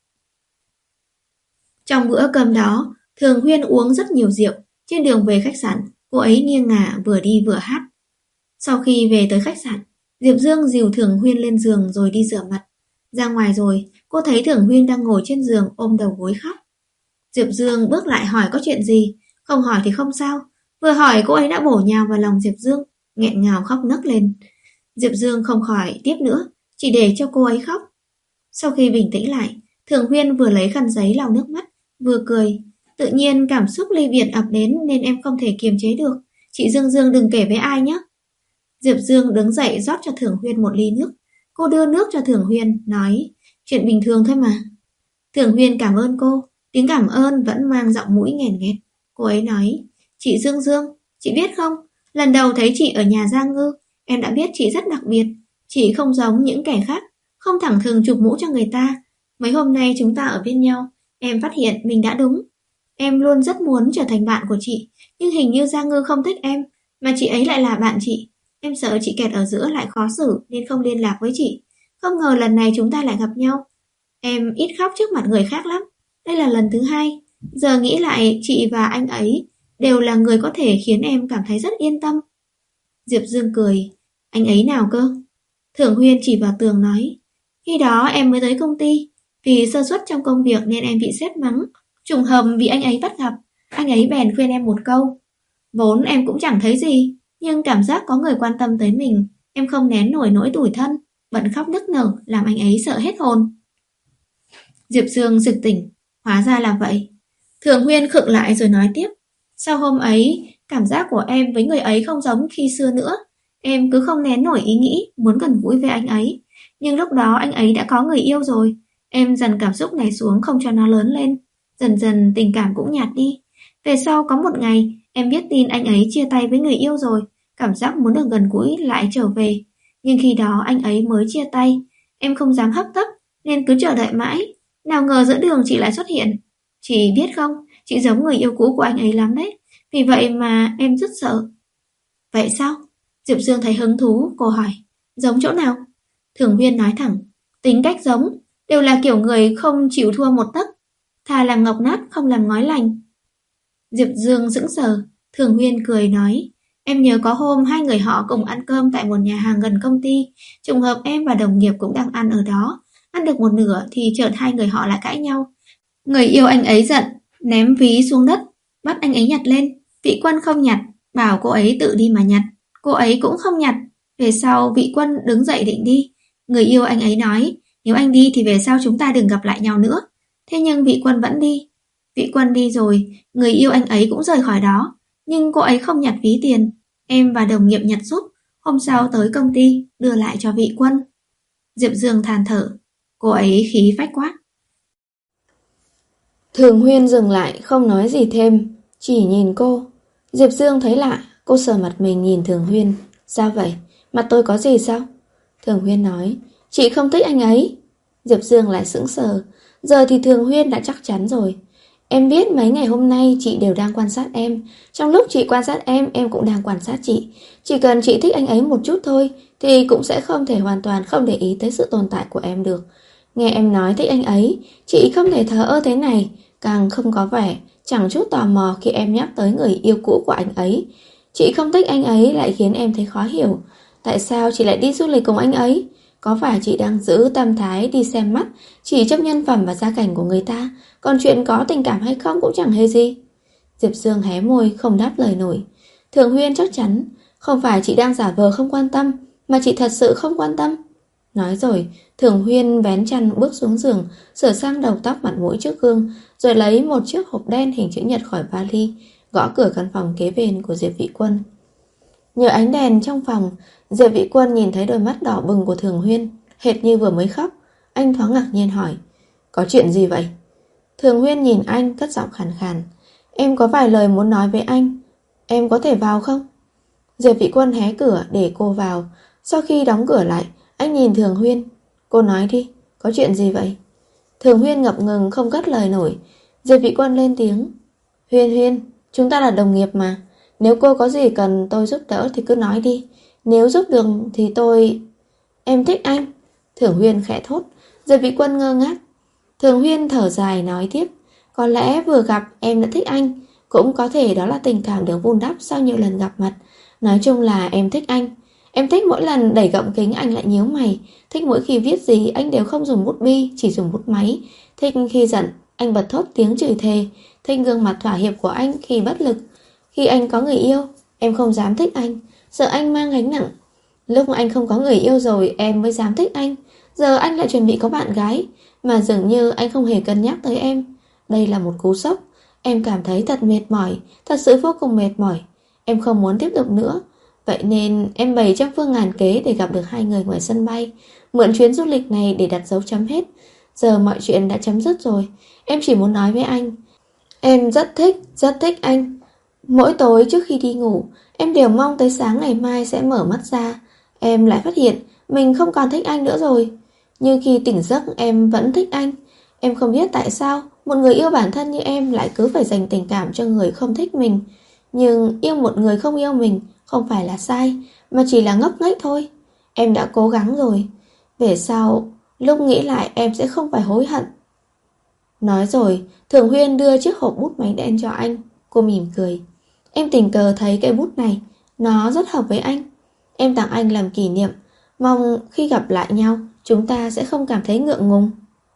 Speaker 1: Trong bữa cơm đó, Thường Huyên uống rất nhiều rượu. Trên đường về khách sạn, cô ấy nghiêng ngả vừa đi vừa hát. Sau khi về tới khách sạn, Diệp Dương dìu Thường Huyên lên giường rồi đi rửa mặt. Ra ngoài rồi, cô thấy Thường Huyên đang ngồi trên giường ôm đầu gối khóc. Diệp Dương bước lại hỏi có chuyện gì, không hỏi thì không sao. Vừa hỏi cô ấy đã bổ nhào vào lòng Diệp Dương, nghẹn ngào khóc nấc lên. Diệp Dương không khỏi tiếp nữa, chỉ để cho cô ấy khóc. Sau khi bình tĩnh lại, Thường Huyên vừa lấy khăn giấy lau nước mắt, vừa cười. Tự nhiên cảm xúc ly biệt ập đến nên em không thể kiềm chế được. Chị Dương Dương đừng kể với ai nhé. Diệp Dương đứng dậy rót cho Thường Huyên một ly nước. Cô đưa nước cho Thường Huyên, nói, chuyện bình thường thôi mà. Thường Huyên cảm ơn cô, tiếng cảm ơn vẫn mang giọng mũi nghèn nghẹt. Cô ấy nói, chị Dương Dương, chị biết không, lần đầu thấy chị ở nhà Gia Ngư, em đã biết chị rất đặc biệt. Chị không giống những kẻ khác, không thẳng thừng chụp mũ cho người ta. Mấy hôm nay chúng ta ở bên nhau, em phát hiện mình đã đúng. Em luôn rất muốn trở thành bạn của chị, nhưng hình như Gia Ngư không thích em, mà chị ấy lại là bạn chị. Em sợ chị kẹt ở giữa lại khó xử nên không liên lạc với chị. Không ngờ lần này chúng ta lại gặp nhau. Em ít khóc trước mặt người khác lắm. Đây là lần thứ hai. Giờ nghĩ lại chị và anh ấy đều là người có thể khiến em cảm thấy rất yên tâm. Diệp Dương cười. Anh ấy nào cơ? Thường Huyên chỉ vào tường nói. Khi đó em mới tới công ty. Vì sơ suất trong công việc nên em bị sếp mắng. Trùng hợp vì anh ấy bắt gặp. Anh ấy bèn khuyên em một câu. Vốn em cũng chẳng thấy gì, nhưng cảm giác có người quan tâm tới mình, em không nén nổi nỗi tủi thân, bật khóc nức nở làm anh ấy sợ hết hồn. Diệp Dương sực tỉnh, hóa ra là vậy. Thường Huyên khựng lại rồi nói tiếp. Sau hôm ấy, cảm giác của em với người ấy không giống khi xưa nữa. Em cứ không nén nổi ý nghĩ muốn gần gũi với anh ấy. Nhưng lúc đó anh ấy đã có người yêu rồi. Em dần cảm xúc này xuống không cho nó lớn lên. Dần dần tình cảm cũng nhạt đi. Về sau có một ngày, em biết tin anh ấy chia tay với người yêu rồi. Cảm giác muốn được gần gũi lại trở về. Nhưng khi đó anh ấy mới chia tay. Em không dám hấp tấp nên cứ chờ đợi mãi. Nào ngờ giữa đường chị lại xuất hiện. Chị biết không, chị giống người yêu cũ của anh ấy lắm đấy. Vì vậy mà em rất sợ. Vậy sao? Diệp Dương thấy hứng thú, cô hỏi. Giống chỗ nào? Thường Huyên nói thẳng. Tính cách giống, đều là kiểu người không chịu thua một tấc. Thà làm ngọc nát không làm ngói lành. Diệp Dương sững sờ. Thường Huyên cười nói. Em nhớ có hôm hai người họ cùng ăn cơm tại một nhà hàng gần công ty. Trùng hợp em và đồng nghiệp cũng đang ăn ở đó. Ăn được một nửa thì chợt hai người họ lại cãi nhau. Người yêu anh ấy giận, ném ví xuống đất, bắt anh ấy nhặt lên. Vị Quân không nhặt, bảo cô ấy tự đi mà nhặt. Cô ấy cũng không nhặt. Về sau Vị Quân đứng dậy định đi. Người yêu anh ấy nói, nếu anh đi thì về sau chúng ta đừng gặp lại nhau nữa. Thế nhưng vị Quân vẫn đi. Vị Quân đi rồi, người yêu anh ấy cũng rời khỏi đó. Nhưng cô ấy không nhặt ví tiền. Em và đồng nghiệp nhặt giúp. Hôm sau tới công ty, đưa lại cho vị Quân. Diệp Dương than thở. Cô ấy khí phách quá.
Speaker 2: Thường Huyên dừng lại không nói gì thêm, chỉ nhìn cô. Diệp Dương thấy lạ, cô sờ mặt mình nhìn Thường Huyên. Sao vậy? Mặt tôi có gì sao? Thường Huyên nói, chị không thích anh ấy. Diệp Dương lại sững sờ. Giờ thì Thường Huyên đã chắc chắn rồi. Em biết mấy ngày hôm nay chị đều đang quan sát em. Trong lúc chị quan sát em, em cũng đang quan sát chị. Chỉ cần chị thích anh ấy một chút thôi, thì cũng sẽ không thể hoàn toàn không để ý tới sự tồn tại của em được. Nghe em nói thích anh ấy, chị không thể thờ ơ thế này. Càng không có vẻ chẳng chút tò mò khi em nhắc tới người yêu cũ của anh ấy. Chị không thích anh ấy lại khiến em thấy khó hiểu. Tại sao chị lại đi du lịch cùng anh ấy? Có phải chị đang giữ tâm thái đi xem mắt, chỉ chấp nhân phẩm và gia cảnh của người ta, còn chuyện có tình cảm hay không cũng chẳng hề gì? Diệp Dương hé môi không đáp lời nổi. Thường Huyên chắc chắn, không phải chị đang giả vờ không quan tâm, mà chị thật sự không quan tâm. Nói rồi, Thường Huyên vén chăn bước xuống giường, sửa sang đầu tóc mặt mũi trước gương, rồi lấy một chiếc hộp đen hình chữ nhật khỏi vali, gõ cửa căn phòng kế bên của Diệp Vị Quân. Nhờ ánh đèn trong phòng, Diệp Vị Quân nhìn thấy đôi mắt đỏ bừng của Thường Huyên, hệt như vừa mới khóc. Anh thoáng ngạc nhiên hỏi, có chuyện gì vậy? Thường Huyên nhìn anh cất giọng khàn khàn, em có vài lời muốn nói với anh, em có thể vào không? Diệp Vị Quân hé cửa để cô vào. Sau khi đóng cửa lại, anh nhìn Thường Huyên. Cô nói đi, có chuyện gì vậy? Thường Huyên ngập ngừng không cất lời nổi. Diệp Vị Quân lên tiếng, Huyên Huyên, chúng ta là đồng nghiệp mà. Nếu cô có gì cần tôi giúp đỡ thì cứ nói đi. Nếu giúp được thì tôi... Em thích anh. Thường Huyên khẽ thốt. Diệp Vị Quân ngơ ngác. Thường Huyên thở dài nói tiếp, có lẽ vừa gặp em đã thích anh, cũng có thể đó là tình cảm được vun đắp sau nhiều lần gặp mặt. Nói chung là em thích anh. Em thích mỗi lần đẩy gọng kính anh lại nhíu mày, thích mỗi khi viết gì anh đều không dùng bút bi, chỉ dùng bút máy, thích khi giận anh bật thốt tiếng chửi thề, thích gương mặt thỏa hiệp của anh khi bất lực. Khi anh có người yêu, em không dám thích anh, sợ anh mang gánh nặng. Lúc anh không có người yêu rồi em mới dám thích anh. Giờ anh lại chuẩn bị có bạn gái, mà dường như anh không hề cân nhắc tới em. Đây là một cú sốc. Em cảm thấy thật mệt mỏi, thật sự vô cùng mệt mỏi. Em không muốn tiếp tục nữa. Vậy nên em bày trăm phương ngàn kế để gặp được hai người ngoài sân bay, mượn chuyến du lịch này để đặt dấu chấm hết. Giờ mọi chuyện đã chấm dứt rồi. Em chỉ muốn nói với anh, em rất thích, rất thích anh. Mỗi tối trước khi đi ngủ, em đều mong tới sáng ngày mai sẽ mở mắt ra, em lại phát hiện mình không còn thích anh nữa rồi. Nhưng khi tỉnh giấc em vẫn thích anh. Em không biết tại sao một người yêu bản thân như em lại cứ phải dành tình cảm cho người không thích mình. Nhưng yêu một người không yêu mình không phải là sai, mà chỉ là ngốc nghếch thôi. Em đã cố gắng rồi. Về sau, lúc nghĩ lại em sẽ không phải hối hận. Nói rồi, Thường Huyên đưa chiếc hộp bút máy đen cho anh. Cô mỉm cười. Em tình cờ thấy cái bút này, nó rất hợp với anh. Em tặng anh làm kỷ niệm, mong khi gặp lại nhau chúng ta sẽ không cảm thấy ngượng ngùng.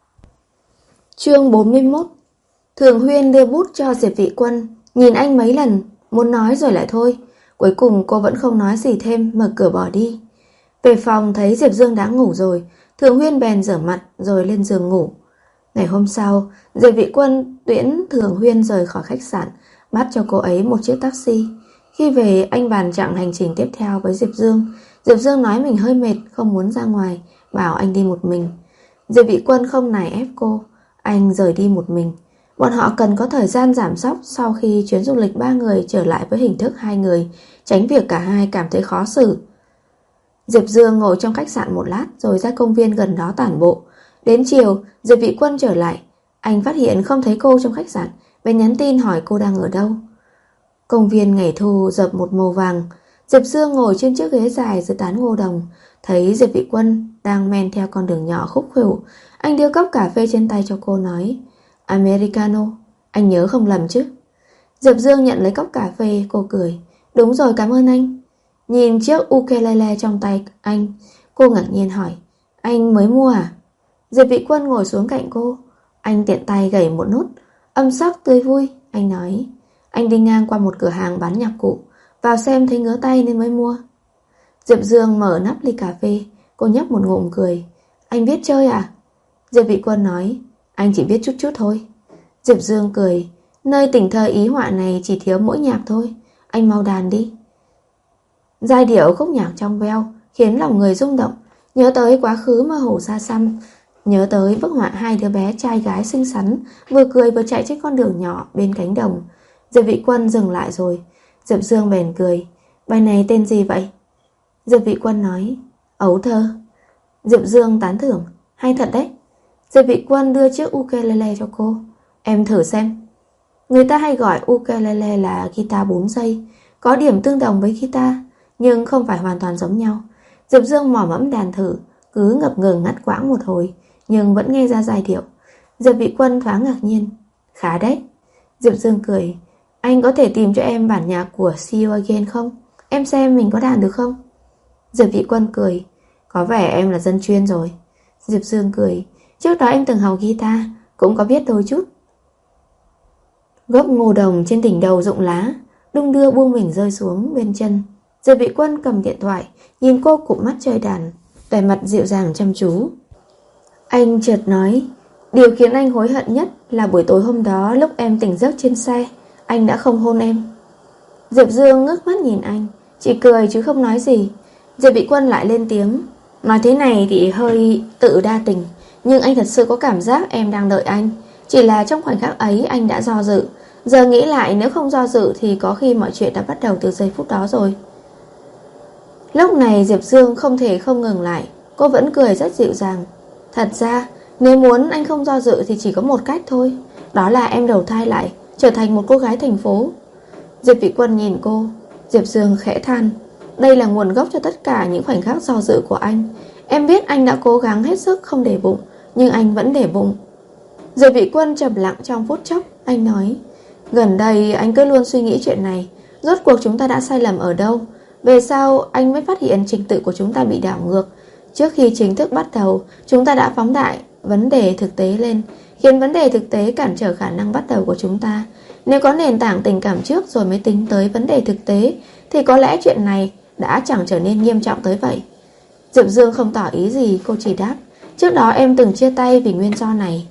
Speaker 2: Chương bốn mươi mốt. Thường Huyên đưa bút cho Diệp Vị Quân, nhìn anh mấy lần, muốn nói rồi lại thôi. Cuối cùng cô vẫn không nói gì thêm, mở cửa bỏ đi. Về phòng thấy Diệp Dương đã ngủ rồi, Thường Huyên bèn rửa mặt rồi lên giường ngủ. Ngày hôm sau, Diệp Vị Quân tiễn Thường Huyên rời khỏi khách sạn, bắt cho cô ấy một chiếc taxi. Khi về, anh bàn chặng hành trình tiếp theo với Diệp Dương. Diệp Dương nói mình hơi mệt, không muốn ra ngoài, bảo anh đi một mình. Diệp Vị Quân không nài ép cô, anh rời đi một mình. Bọn họ cần có thời gian giảm sóc sau khi chuyến du lịch ba người trở lại với hình thức hai người, tránh việc cả hai cảm thấy khó xử. Diệp Dương ngồi trong khách sạn một lát rồi ra công viên gần đó tản bộ. Đến chiều, Diệp Vị Quân trở lại. Anh phát hiện không thấy cô trong khách sạn, bèn nhắn tin hỏi cô đang ở đâu. Công viên ngày thu dập một màu vàng. Diệp Dương ngồi trên chiếc ghế dài dưới tán ngô đồng, thấy Diệp Vị Quân đang men theo con đường nhỏ khúc khuỷu. Anh đưa cốc cà phê trên tay cho cô nói, Americano, anh nhớ không lầm chứ? Diệp Dương nhận lấy cốc cà phê, cô cười, đúng rồi, cảm ơn anh. Nhìn chiếc ukulele trong tay anh, cô ngạc nhiên hỏi, anh mới mua à? Diệp Vị Quân ngồi xuống cạnh cô. Anh tiện tay gảy một nốt, âm sắc tươi vui. Anh nói, anh đi ngang qua một cửa hàng bán nhạc cụ, vào xem thấy ngứa tay nên mới mua. Diệp Dương mở nắp ly cà phê. Cô nhấp một ngụm cười, anh biết chơi à? Diệp Vị Quân nói, Anh chỉ biết chút chút thôi. Diệp Dương cười. Nơi tình thơ ý họa này chỉ thiếu mỗi nhạc thôi. Anh mau đàn đi. Giai điệu khúc nhạc trong veo khiến lòng người rung động. Nhớ tới quá khứ mơ hồ xa xăm. Nhớ tới bức họa hai đứa bé trai gái xinh xắn, vừa cười vừa chạy trên con đường nhỏ bên cánh đồng. Diệp Vị Quân dừng lại rồi. Diệp Dương bèn cười. Bài này tên gì vậy? Diệp Vị Quân nói, ấu thơ. Diệp Dương tán thưởng, hay thật đấy. Diệp Vị Quân đưa chiếc ukulele cho cô. Em thử xem. Người ta hay gọi ukulele là guitar bốn giây, có điểm tương đồng với guitar, nhưng không phải hoàn toàn giống nhau. Diệp Dương mò mẫm đàn thử, cứ ngập ngừng ngắt quãng một hồi, nhưng vẫn nghe ra giai điệu. Diệp Vị Quân thoáng ngạc nhiên. Khá đấy. Diệp Dương cười. Anh có thể tìm cho em bản nhạc của See You Again không? Em xem mình có đàn được không? Diệp Vị Quân cười. Có vẻ em là dân chuyên rồi. Diệp Dương cười. Trước đó em từng học guitar, cũng có biết đôi chút. Gốc ngô đồng trên đỉnh đầu rụng lá, đung đưa buông mình rơi xuống bên chân. Diệp Vị Quân cầm điện thoại, nhìn cô cụp mắt chơi đàn, vẻ mặt dịu dàng chăm chú. Anh chợt nói, điều khiến anh hối hận nhất là buổi tối hôm đó lúc em tỉnh giấc trên xe, anh đã không hôn em. Diệp Dương ngước mắt nhìn anh, chỉ cười chứ không nói gì. Diệp Vị Quân lại lên tiếng. Nói thế này thì hơi tự đa tình, nhưng anh thật sự có cảm giác em đang đợi anh. Chỉ là trong khoảnh khắc ấy anh đã do dự. Giờ nghĩ lại nếu không do dự thì có khi mọi chuyện đã bắt đầu từ giây phút đó rồi. Lúc này Diệp Dương không thể không ngừng lại. Cô vẫn cười rất dịu dàng. Thật ra nếu muốn anh không do dự thì chỉ có một cách thôi. Đó là em đầu thai lại, trở thành một cô gái thành phố. Diệp Vị Quân nhìn cô. Diệp Dương khẽ than. Đây là nguồn gốc cho tất cả những khoảnh khắc do dự của anh. Em biết anh đã cố gắng hết sức không để bụng, nhưng anh vẫn để bụng. Diệp Vị Quân trầm lặng trong phút chốc. Anh nói, gần đây anh cứ luôn suy nghĩ chuyện này. Rốt cuộc chúng ta đã sai lầm ở đâu? Về sau anh mới phát hiện trình tự của chúng ta bị đảo ngược. Trước khi chính thức bắt đầu, chúng ta đã phóng đại vấn đề thực tế lên, khiến vấn đề thực tế cản trở khả năng bắt đầu của chúng ta. Nếu có nền tảng tình cảm trước rồi mới tính tới vấn đề thực tế, thì có lẽ chuyện này đã chẳng trở nên nghiêm trọng tới vậy. Diệp Dương không tỏ ý gì, cô chỉ đáp, trước đó em từng chia tay vì nguyên do này.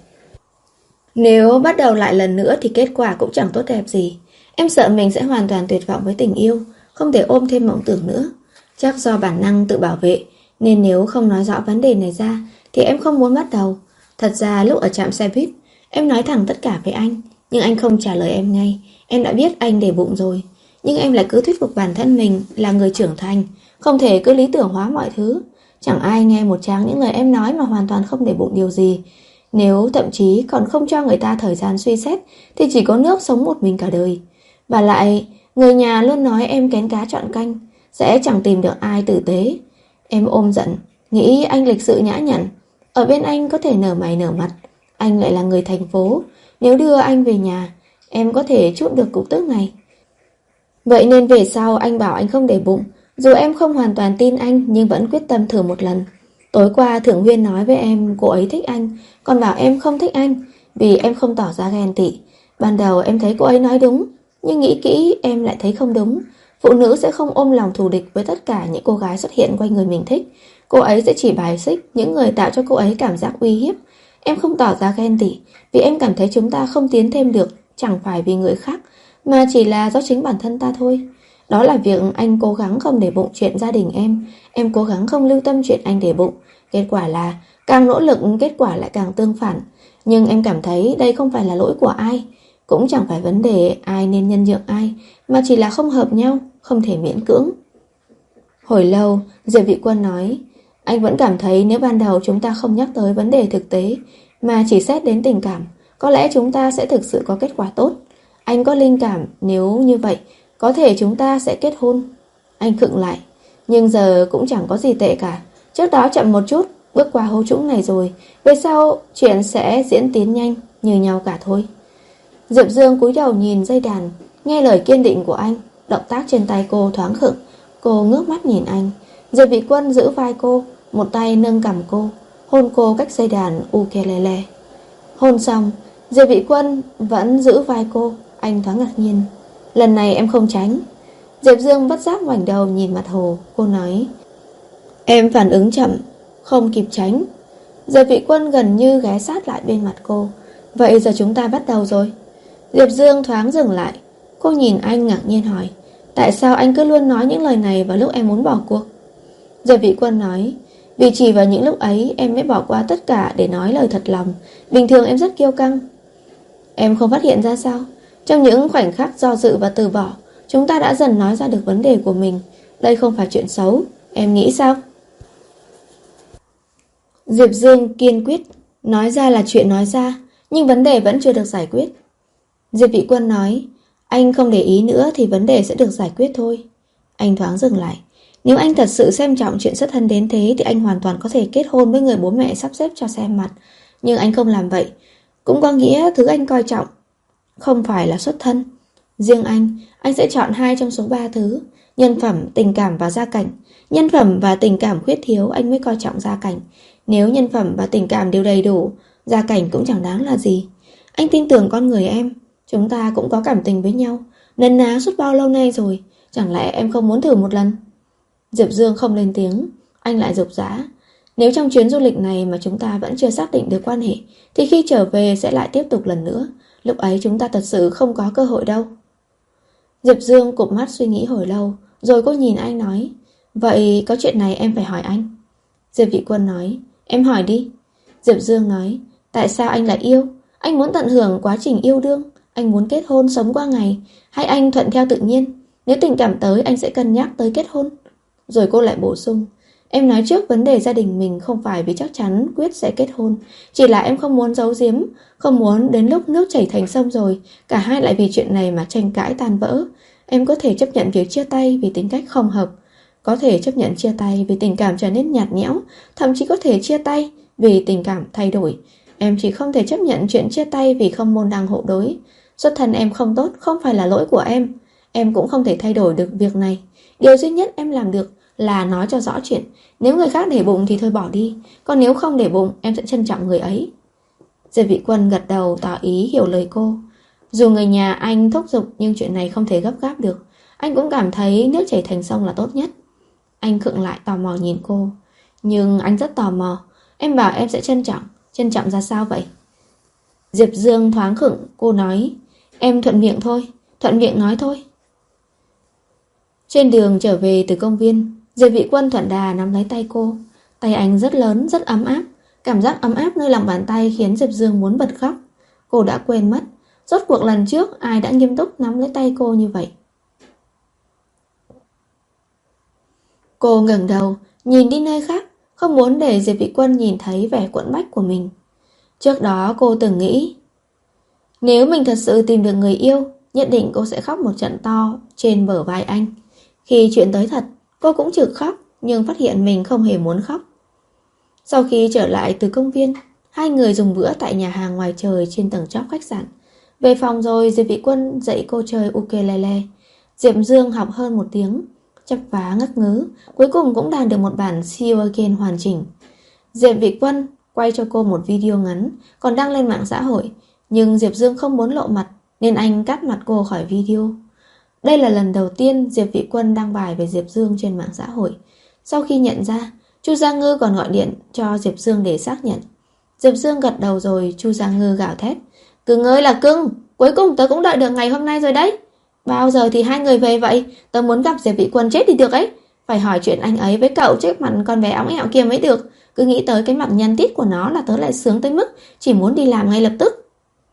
Speaker 2: Nếu bắt đầu lại lần nữa thì kết quả cũng chẳng tốt đẹp gì. Em sợ mình sẽ hoàn toàn tuyệt vọng với tình yêu, không thể ôm thêm mộng tưởng nữa. Chắc do bản năng tự bảo vệ, nên nếu không nói rõ vấn đề này ra thì em không muốn bắt đầu. Thật ra lúc ở trạm xe buýt, em nói thẳng tất cả với anh, nhưng anh không trả lời em ngay. Em đã biết anh để bụng rồi, nhưng em lại cứ thuyết phục bản thân mình là người trưởng thành, không thể cứ lý tưởng hóa mọi thứ. Chẳng ai nghe một tràng những lời em nói mà hoàn toàn không để bụng điều gì. Nếu thậm chí còn không cho người ta thời gian suy xét thì chỉ có nước sống một mình cả đời. Và lại, người nhà luôn nói em kén cá chọn canh, sẽ chẳng tìm được ai tử tế. Em ôm giận, nghĩ anh lịch sự nhã nhặn, ở bên anh có thể nở mày nở mặt. Anh lại là người thành phố, nếu đưa anh về nhà, em có thể trút được cục tức này. Vậy nên về sau anh bảo anh không để bụng. Dù em không hoàn toàn tin anh, nhưng vẫn quyết tâm thử một lần. Tối qua Thượng Huyên nói với em cô ấy thích anh, còn bảo em không thích anh vì em không tỏ ra ghen tị. Ban đầu em thấy cô ấy nói đúng, nhưng nghĩ kỹ em lại thấy không đúng. Phụ nữ sẽ không ôm lòng thù địch với tất cả những cô gái xuất hiện quanh người mình thích. Cô ấy sẽ chỉ bài xích những người tạo cho cô ấy cảm giác uy hiếp. Em không tỏ ra ghen tị vì em cảm thấy chúng ta không tiến thêm được, chẳng phải vì người khác, mà chỉ là do chính bản thân ta thôi. Đó là việc anh cố gắng không để bụng chuyện gia đình em, em cố gắng không lưu tâm chuyện anh để bụng. Kết quả là càng nỗ lực kết quả lại càng tương phản. Nhưng em cảm thấy đây không phải là lỗi của ai, cũng chẳng phải vấn đề ai nên nhân nhượng ai, mà chỉ là không hợp nhau, không thể miễn cưỡng. Hồi lâu, Diệp Vị Quân nói, anh vẫn cảm thấy nếu ban đầu chúng ta không nhắc tới vấn đề thực tế, mà chỉ xét đến tình cảm, có lẽ chúng ta sẽ thực sự có kết quả tốt. Anh có linh cảm nếu như vậy, có thể chúng ta sẽ kết hôn. Anh khựng lại, nhưng giờ cũng chẳng có gì tệ cả. Trước đó chậm một chút, bước qua hố trũng này rồi, về sau chuyện sẽ diễn tiến nhanh như nhau cả thôi. Diệp Dương cúi đầu nhìn dây đàn, nghe lời kiên định của anh. Động tác trên tay cô thoáng khựng. Cô ngước mắt nhìn anh. Diệp Vị Quân giữ vai cô, một tay nâng cằm cô, hôn cô cách dây đàn ukulele. Hôn xong, Diệp Vị Quân vẫn giữ vai cô. Anh thoáng ngạc nhiên. Lần này em không tránh. Diệp Dương bất giác ngoảnh đầu nhìn mặt hồ. Cô nói, em phản ứng chậm, không kịp tránh. Diệp Vị Quân gần như ghé sát lại bên mặt cô. Vậy giờ chúng ta bắt đầu rồi. Diệp Dương thoáng dừng lại. Cô nhìn anh ngạc nhiên hỏi, tại sao anh cứ luôn nói những lời này vào lúc em muốn bỏ cuộc? Diệp Vị Quân nói, vì chỉ vào những lúc ấy em mới bỏ qua tất cả để nói lời thật lòng. Bình thường em rất kiêu căng. Em không phát hiện ra sao? Trong những khoảnh khắc do dự và từ bỏ, chúng ta đã dần nói ra được vấn đề của mình. Đây không phải chuyện xấu. Em nghĩ sao? Diệp Dương kiên quyết, nói ra là chuyện nói ra, nhưng vấn đề vẫn chưa được giải quyết. Diệp Vị Quân nói, anh không để ý nữa thì vấn đề sẽ được giải quyết thôi. Anh thoáng dừng lại. Nếu anh thật sự xem trọng chuyện xuất thân đến thế thì anh hoàn toàn có thể kết hôn với người bố mẹ sắp xếp cho xem mặt. Nhưng anh không làm vậy. Cũng có nghĩa thứ anh coi trọng không phải là xuất thân. Riêng anh, anh sẽ chọn hai trong số ba thứ: nhân phẩm, tình cảm và gia cảnh. Nhân phẩm và tình cảm khuyết thiếu, anh mới coi trọng gia cảnh. Nếu nhân phẩm và tình cảm đều đầy đủ, gia cảnh cũng chẳng đáng là gì. Anh tin tưởng con người em. Chúng ta cũng có cảm tình với nhau, nấn ná suốt bao lâu nay rồi. Chẳng lẽ em không muốn thử một lần? Diệp Dương không lên tiếng. Anh lại giục giã, nếu trong chuyến du lịch này mà chúng ta vẫn chưa xác định được quan hệ thì khi trở về sẽ lại tiếp tục lần nữa. Lúc ấy chúng ta thật sự không có cơ hội đâu. Diệp Dương cụp mắt suy nghĩ hồi lâu. Rồi cô nhìn anh nói, vậy có chuyện này em phải hỏi anh. Diệp Vị Quân nói, em hỏi đi. Diệp Dương nói, tại sao anh lại yêu? Anh muốn tận hưởng quá trình yêu đương? Anh muốn kết hôn sống qua ngày? Hay anh thuận theo tự nhiên? Nếu tình cảm tới anh sẽ cân nhắc tới kết hôn. Rồi cô lại bổ sung, em nói trước vấn đề gia đình mình không phải vì chắc chắn quyết sẽ kết hôn. Chỉ là em không muốn giấu giếm, không muốn đến lúc nước chảy thành sông rồi cả hai lại vì chuyện này mà tranh cãi tan vỡ. Em có thể chấp nhận việc chia tay vì tính cách không hợp, có thể chấp nhận chia tay vì tình cảm trở nên nhạt nhẽo, thậm chí có thể chia tay vì tình cảm thay đổi. Em chỉ không thể chấp nhận chuyện chia tay vì không môn đăng hộ đối. Xuất thân em không tốt không phải là lỗi của em. Em cũng không thể thay đổi được việc này. Điều duy nhất em làm được là nói cho rõ chuyện. Nếu người khác để bụng thì thôi bỏ đi. Còn nếu không để bụng, em sẽ trân trọng người ấy. Diệp Vị Quân gật đầu tỏ ý hiểu lời cô. Dù người nhà anh thúc giục nhưng chuyện này không thể gấp gáp được. Anh cũng cảm thấy nước chảy thành sông là tốt nhất. Anh khựng lại tò mò nhìn cô. Nhưng anh rất tò mò. Em bảo em sẽ trân trọng. Trân trọng ra sao vậy? Diệp Dương thoáng khựng. Cô nói, em thuận miệng thôi. Thuận miệng nói thôi. Trên đường trở về từ công viên, Diệp Vị Quân thuận đà nắm lấy tay cô. Tay anh rất lớn, rất ấm áp. Cảm giác ấm áp nơi lòng bàn tay khiến Diệp Dương muốn bật khóc. Cô đã quên mất rốt cuộc lần trước ai đã nghiêm túc nắm lấy tay cô như vậy. Cô ngẩng đầu nhìn đi nơi khác, không muốn để Diệp Vị Quân nhìn thấy vẻ quẫn bách của mình. Trước đó cô từng nghĩ, nếu mình thật sự tìm được người yêu, nhất định cô sẽ khóc một trận to trên bờ vai anh. Khi chuyện tới thật, cô cũng trực khóc, nhưng phát hiện mình không hề muốn khóc. Sau khi trở lại từ công viên, hai người dùng bữa tại nhà hàng ngoài trời trên tầng chóp khách sạn. Về phòng rồi, Diệp Vị Quân dạy cô chơi ukulele. Diệp Dương học hơn một tiếng, chắp vá ngắc ngứ, cuối cùng cũng đàn được một bản See You Again hoàn chỉnh. Diệp Vị Quân quay cho cô một video ngắn, còn đăng lên mạng xã hội. Nhưng Diệp Dương không muốn lộ mặt, nên anh cắt mặt cô khỏi video. Đây là lần đầu tiên Diệp Vị Quân đăng bài về Diệp Dương trên mạng xã hội. Sau khi nhận ra, Chu Gia Ngư còn gọi điện cho Diệp Dương để xác nhận. Diệp Dương gật đầu rồi Chu Gia Ngư gào thét, cưng ơi là cưng, cuối cùng tớ cũng đợi được ngày hôm nay rồi đấy. Bao giờ thì hai người về vậy? Tớ muốn gặp Diệp Vị Quân chết đi được ấy. Phải hỏi chuyện anh ấy với cậu trước mặt con bé óng ẹo kia mới được. Cứ nghĩ tới cái mặt nhăn tít của nó là tớ lại sướng tới mức chỉ muốn đi làm ngay lập tức.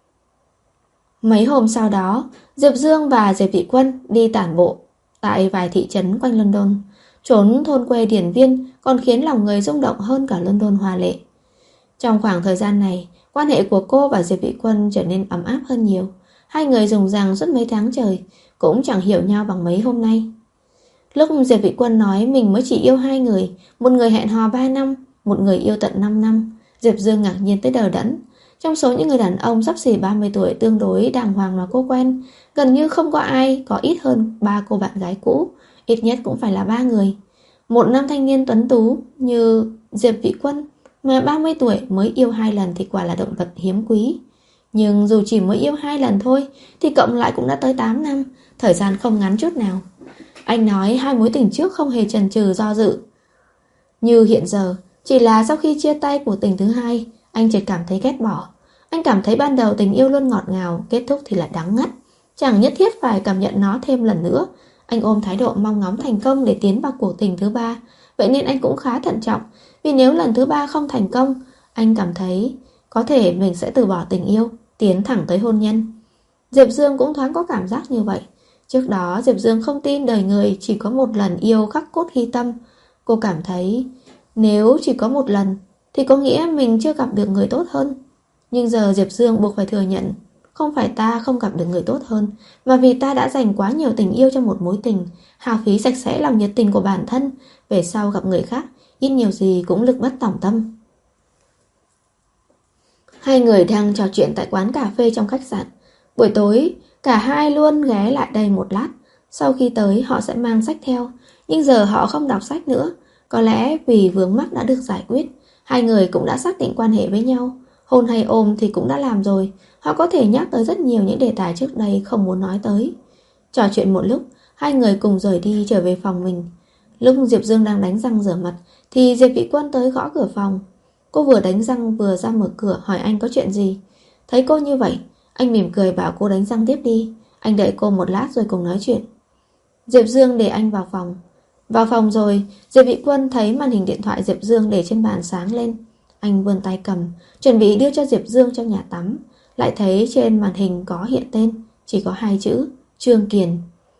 Speaker 2: Mấy hôm sau đó, Diệp Dương và Diệp Vị Quân đi tản bộ tại vài thị trấn quanh London. Trốn thôn quê điển viên còn khiến lòng người rung động hơn cả London hoa lệ. Trong khoảng thời gian này, quan hệ của cô và Diệp Vị Quân trở nên ấm áp hơn nhiều. Hai người dùng rằng suốt mấy tháng trời, cũng chẳng hiểu nhau bằng mấy hôm nay. Lúc Diệp Vị Quân nói mình mới chỉ yêu hai người, một người hẹn hò ba năm, một người yêu tận năm năm, Diệp Dương ngạc nhiên tới đờ đẫn. Trong số những người đàn ông sắp xỉ ba mươi tuổi tương đối đàng hoàng mà cô quen, gần như không có ai có ít hơn ba cô bạn gái cũ, ít nhất cũng phải là ba người. Một nam thanh niên tuấn tú như Diệp Vị Quân mà ba mươi tuổi mới yêu hai lần thì quả là động vật hiếm quý. Nhưng dù chỉ mới yêu hai lần thôi thì cộng lại cũng đã tới tám năm, thời gian không ngắn chút nào. Anh nói hai mối tình trước không hề chần chừ do dự như hiện giờ, chỉ là sau khi chia tay của tình thứ hai, anh chợt cảm thấy ghét bỏ. Anh cảm thấy ban đầu tình yêu luôn ngọt ngào, kết thúc thì lại đắng ngắt. Chẳng nhất thiết phải cảm nhận nó thêm lần nữa. Anh ôm thái độ mong ngóng thành công để tiến vào cuộc tình thứ ba. Vậy nên anh cũng khá thận trọng. Vì nếu lần thứ ba không thành công, anh cảm thấy có thể mình sẽ từ bỏ tình yêu, tiến thẳng tới hôn nhân. Diệp Dương cũng thoáng có cảm giác như vậy. Trước đó Diệp Dương không tin đời người chỉ có một lần yêu khắc cốt ghi tâm. Cô cảm thấy nếu chỉ có một lần thì có nghĩa mình chưa gặp được người tốt hơn. Nhưng giờ Diệp Dương buộc phải thừa nhận, không phải ta không gặp được người tốt hơn, mà vì ta đã dành quá nhiều tình yêu cho một mối tình, hao phí sạch sẽ lòng nhiệt tình của bản thân. Về sau gặp người khác, ít nhiều gì cũng lực bất tòng tâm. Hai người đang trò chuyện tại quán cà phê trong khách sạn. Buổi tối, cả hai luôn ghé lại đây một lát. Sau khi tới họ sẽ mang sách theo, nhưng giờ họ không đọc sách nữa. Có lẽ vì vướng mắc đã được giải quyết. Hai người cũng đã xác định quan hệ với nhau. Hôn hay ôm thì cũng đã làm rồi. Họ có thể nhắc tới rất nhiều những đề tài trước đây không muốn nói tới. Trò chuyện một lúc, hai người cùng rời đi trở về phòng mình. Lúc Diệp Dương đang đánh răng rửa mặt thì Diệp Vị Quân tới gõ cửa phòng. Cô vừa đánh răng vừa ra mở cửa hỏi anh có chuyện gì. Thấy cô như vậy, anh mỉm cười bảo cô đánh răng tiếp đi. Anh đợi cô một lát rồi cùng nói chuyện. Diệp Dương để anh vào phòng. Vào phòng rồi, Diệp Vị Quân thấy màn hình điện thoại Diệp Dương để trên bàn sáng lên. Anh vươn tay cầm, chuẩn bị đưa cho Diệp Dương trong nhà tắm. Lại thấy trên màn hình có hiện tên, chỉ có hai chữ Trương Kiền.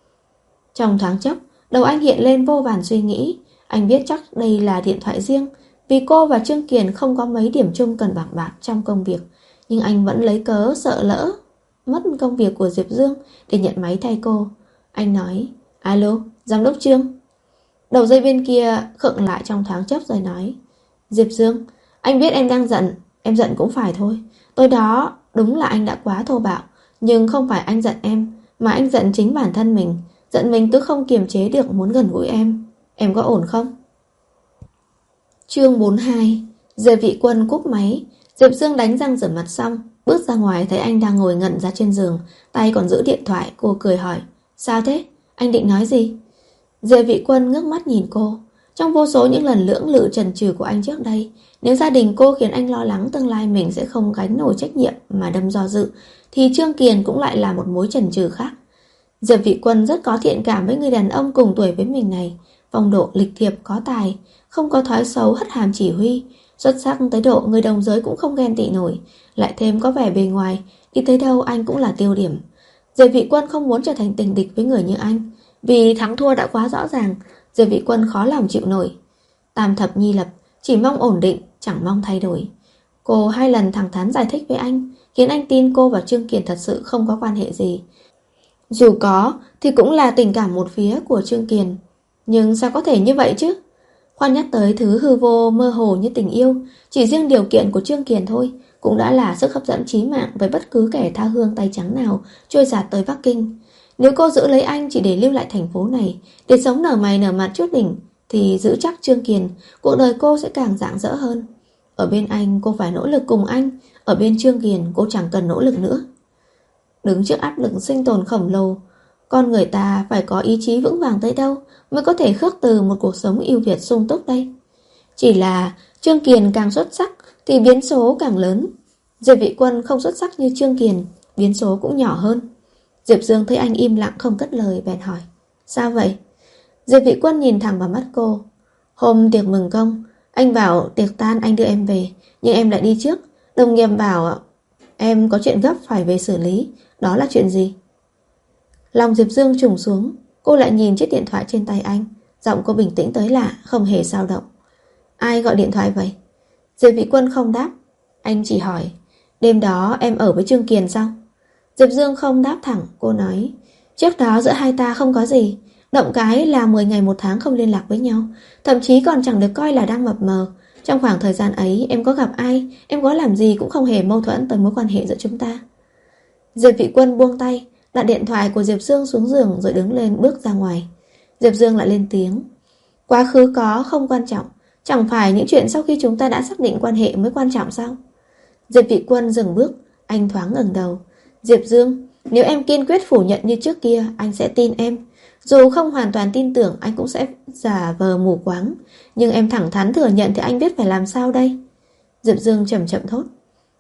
Speaker 2: Trong thoáng chốc, đầu anh hiện lên vô vàn suy nghĩ. Anh biết chắc đây là điện thoại riêng, vì cô và Trương Kiền không có mấy điểm chung cần bảng bạc trong công việc. Nhưng anh vẫn lấy cớ sợ lỡ mất công việc của Diệp Dương để nhận máy thay cô. Anh nói, alo, giám đốc Trương. Đầu dây bên kia khựng lại trong thoáng chốc rồi nói, Diệp Dương, anh biết em đang giận. Em giận cũng phải thôi. Tối đó đúng là anh đã quá thô bạo. Nhưng không phải anh giận em, mà anh giận chính bản thân mình. Giận mình cứ không kiềm chế được muốn gần gũi em. Em có ổn không? Chương bốn mươi hai. Diệp Vị Quân cúp máy. Diệp Dương đánh răng rửa mặt xong, bước ra ngoài thấy anh đang ngồi ngẩn ra trên giường, tay còn giữ điện thoại. Cô cười hỏi, sao thế? Anh định nói gì? Diệp Vị Quân ngước mắt nhìn cô. Trong vô số những lần lưỡng lự chần chừ của anh trước đây, nếu gia đình cô khiến anh lo lắng tương lai mình sẽ không gánh nổi trách nhiệm mà đâm do dự, thì Trương Kiền cũng lại là một mối chần chừ khác. Diệp Vị Quân rất có thiện cảm với người đàn ông cùng tuổi với mình này. Phong độ lịch thiệp, có tài, không có thói xấu hất hàm chỉ huy, xuất sắc tới độ người đồng giới cũng không ghen tị nổi. Lại thêm có vẻ bề ngoài, đi tới đâu anh cũng là tiêu điểm. Diệp Vị Quân không muốn trở thành tình địch với người như anh, vì thắng thua đã quá rõ ràng. Diệp Vị Quân khó lòng chịu nổi. Tam thập nhi lập, chỉ mong ổn định, chẳng mong thay đổi. Cô hai lần thẳng thắn giải thích với anh, khiến anh tin cô và Trương Kiền thật sự không có quan hệ gì. Dù có, thì cũng là tình cảm một phía của Trương Kiền. Nhưng sao có thể như vậy chứ? Khoan nhắc tới thứ hư vô mơ hồ như tình yêu, chỉ riêng điều kiện của Trương Kiền thôi cũng đã là sức hấp dẫn chí mạng với bất cứ kẻ tha hương tay trắng nào trôi dạt tới Bắc Kinh. Nếu cô giữ lấy anh chỉ để lưu lại thành phố này, để sống nở mày nở mặt chút đỉnh, thì giữ chắc Trương Kiền, cuộc đời cô sẽ càng rạng rỡ hơn. Ở bên anh cô phải nỗ lực cùng anh, ở bên Trương Kiền cô chẳng cần nỗ lực nữa. Đứng trước áp lực sinh tồn khổng lồ, con người ta phải có ý chí vững vàng tới đâu mới có thể khước từ một cuộc sống ưu việt sung túc đây. Chỉ là Trương Kiền càng xuất sắc thì biến số càng lớn. Diệp Vị Quân không xuất sắc như Trương Kiền, biến số cũng nhỏ hơn. Diệp Dương thấy anh im lặng không cất lời bèn hỏi, sao vậy? Diệp Vị Quân nhìn thẳng vào mắt cô. Hôm tiệc mừng công, anh bảo tiệc tan anh đưa em về, nhưng em lại đi trước. Đồng nghiệp bảo em có chuyện gấp phải về xử lý. Đó là chuyện gì? Lòng Diệp Dương trùng xuống. Cô lại nhìn chiếc điện thoại trên tay anh. Giọng cô bình tĩnh tới lạ, không hề dao động. Ai gọi điện thoại vậy? Diệp Vị Quân không đáp. Anh chỉ hỏi, đêm đó em ở với Trương Kiền sao? Diệp Dương không đáp thẳng. Cô nói, trước đó giữa hai ta không có gì. Động cái là mười ngày một tháng không liên lạc với nhau, thậm chí còn chẳng được coi là đang mập mờ. Trong khoảng thời gian ấy em có gặp ai, em có làm gì cũng không hề mâu thuẫn tới mối quan hệ giữa chúng ta. Diệp Vị Quân buông tay, đặt điện thoại của Diệp Dương xuống giường rồi đứng lên bước ra ngoài. Diệp Dương lại lên tiếng, quá khứ có không quan trọng, chẳng phải những chuyện sau khi chúng ta đã xác định quan hệ mới quan trọng sao? Diệp Vị Quân dừng bước. Anh thoáng ngẩng đầu. Diệp Dương, nếu em kiên quyết phủ nhận như trước kia, anh sẽ tin em. Dù không hoàn toàn tin tưởng, anh cũng sẽ giả vờ mù quáng. Nhưng em thẳng thắn thừa nhận thì anh biết phải làm sao đây? Diệp Dương chậm chậm thốt,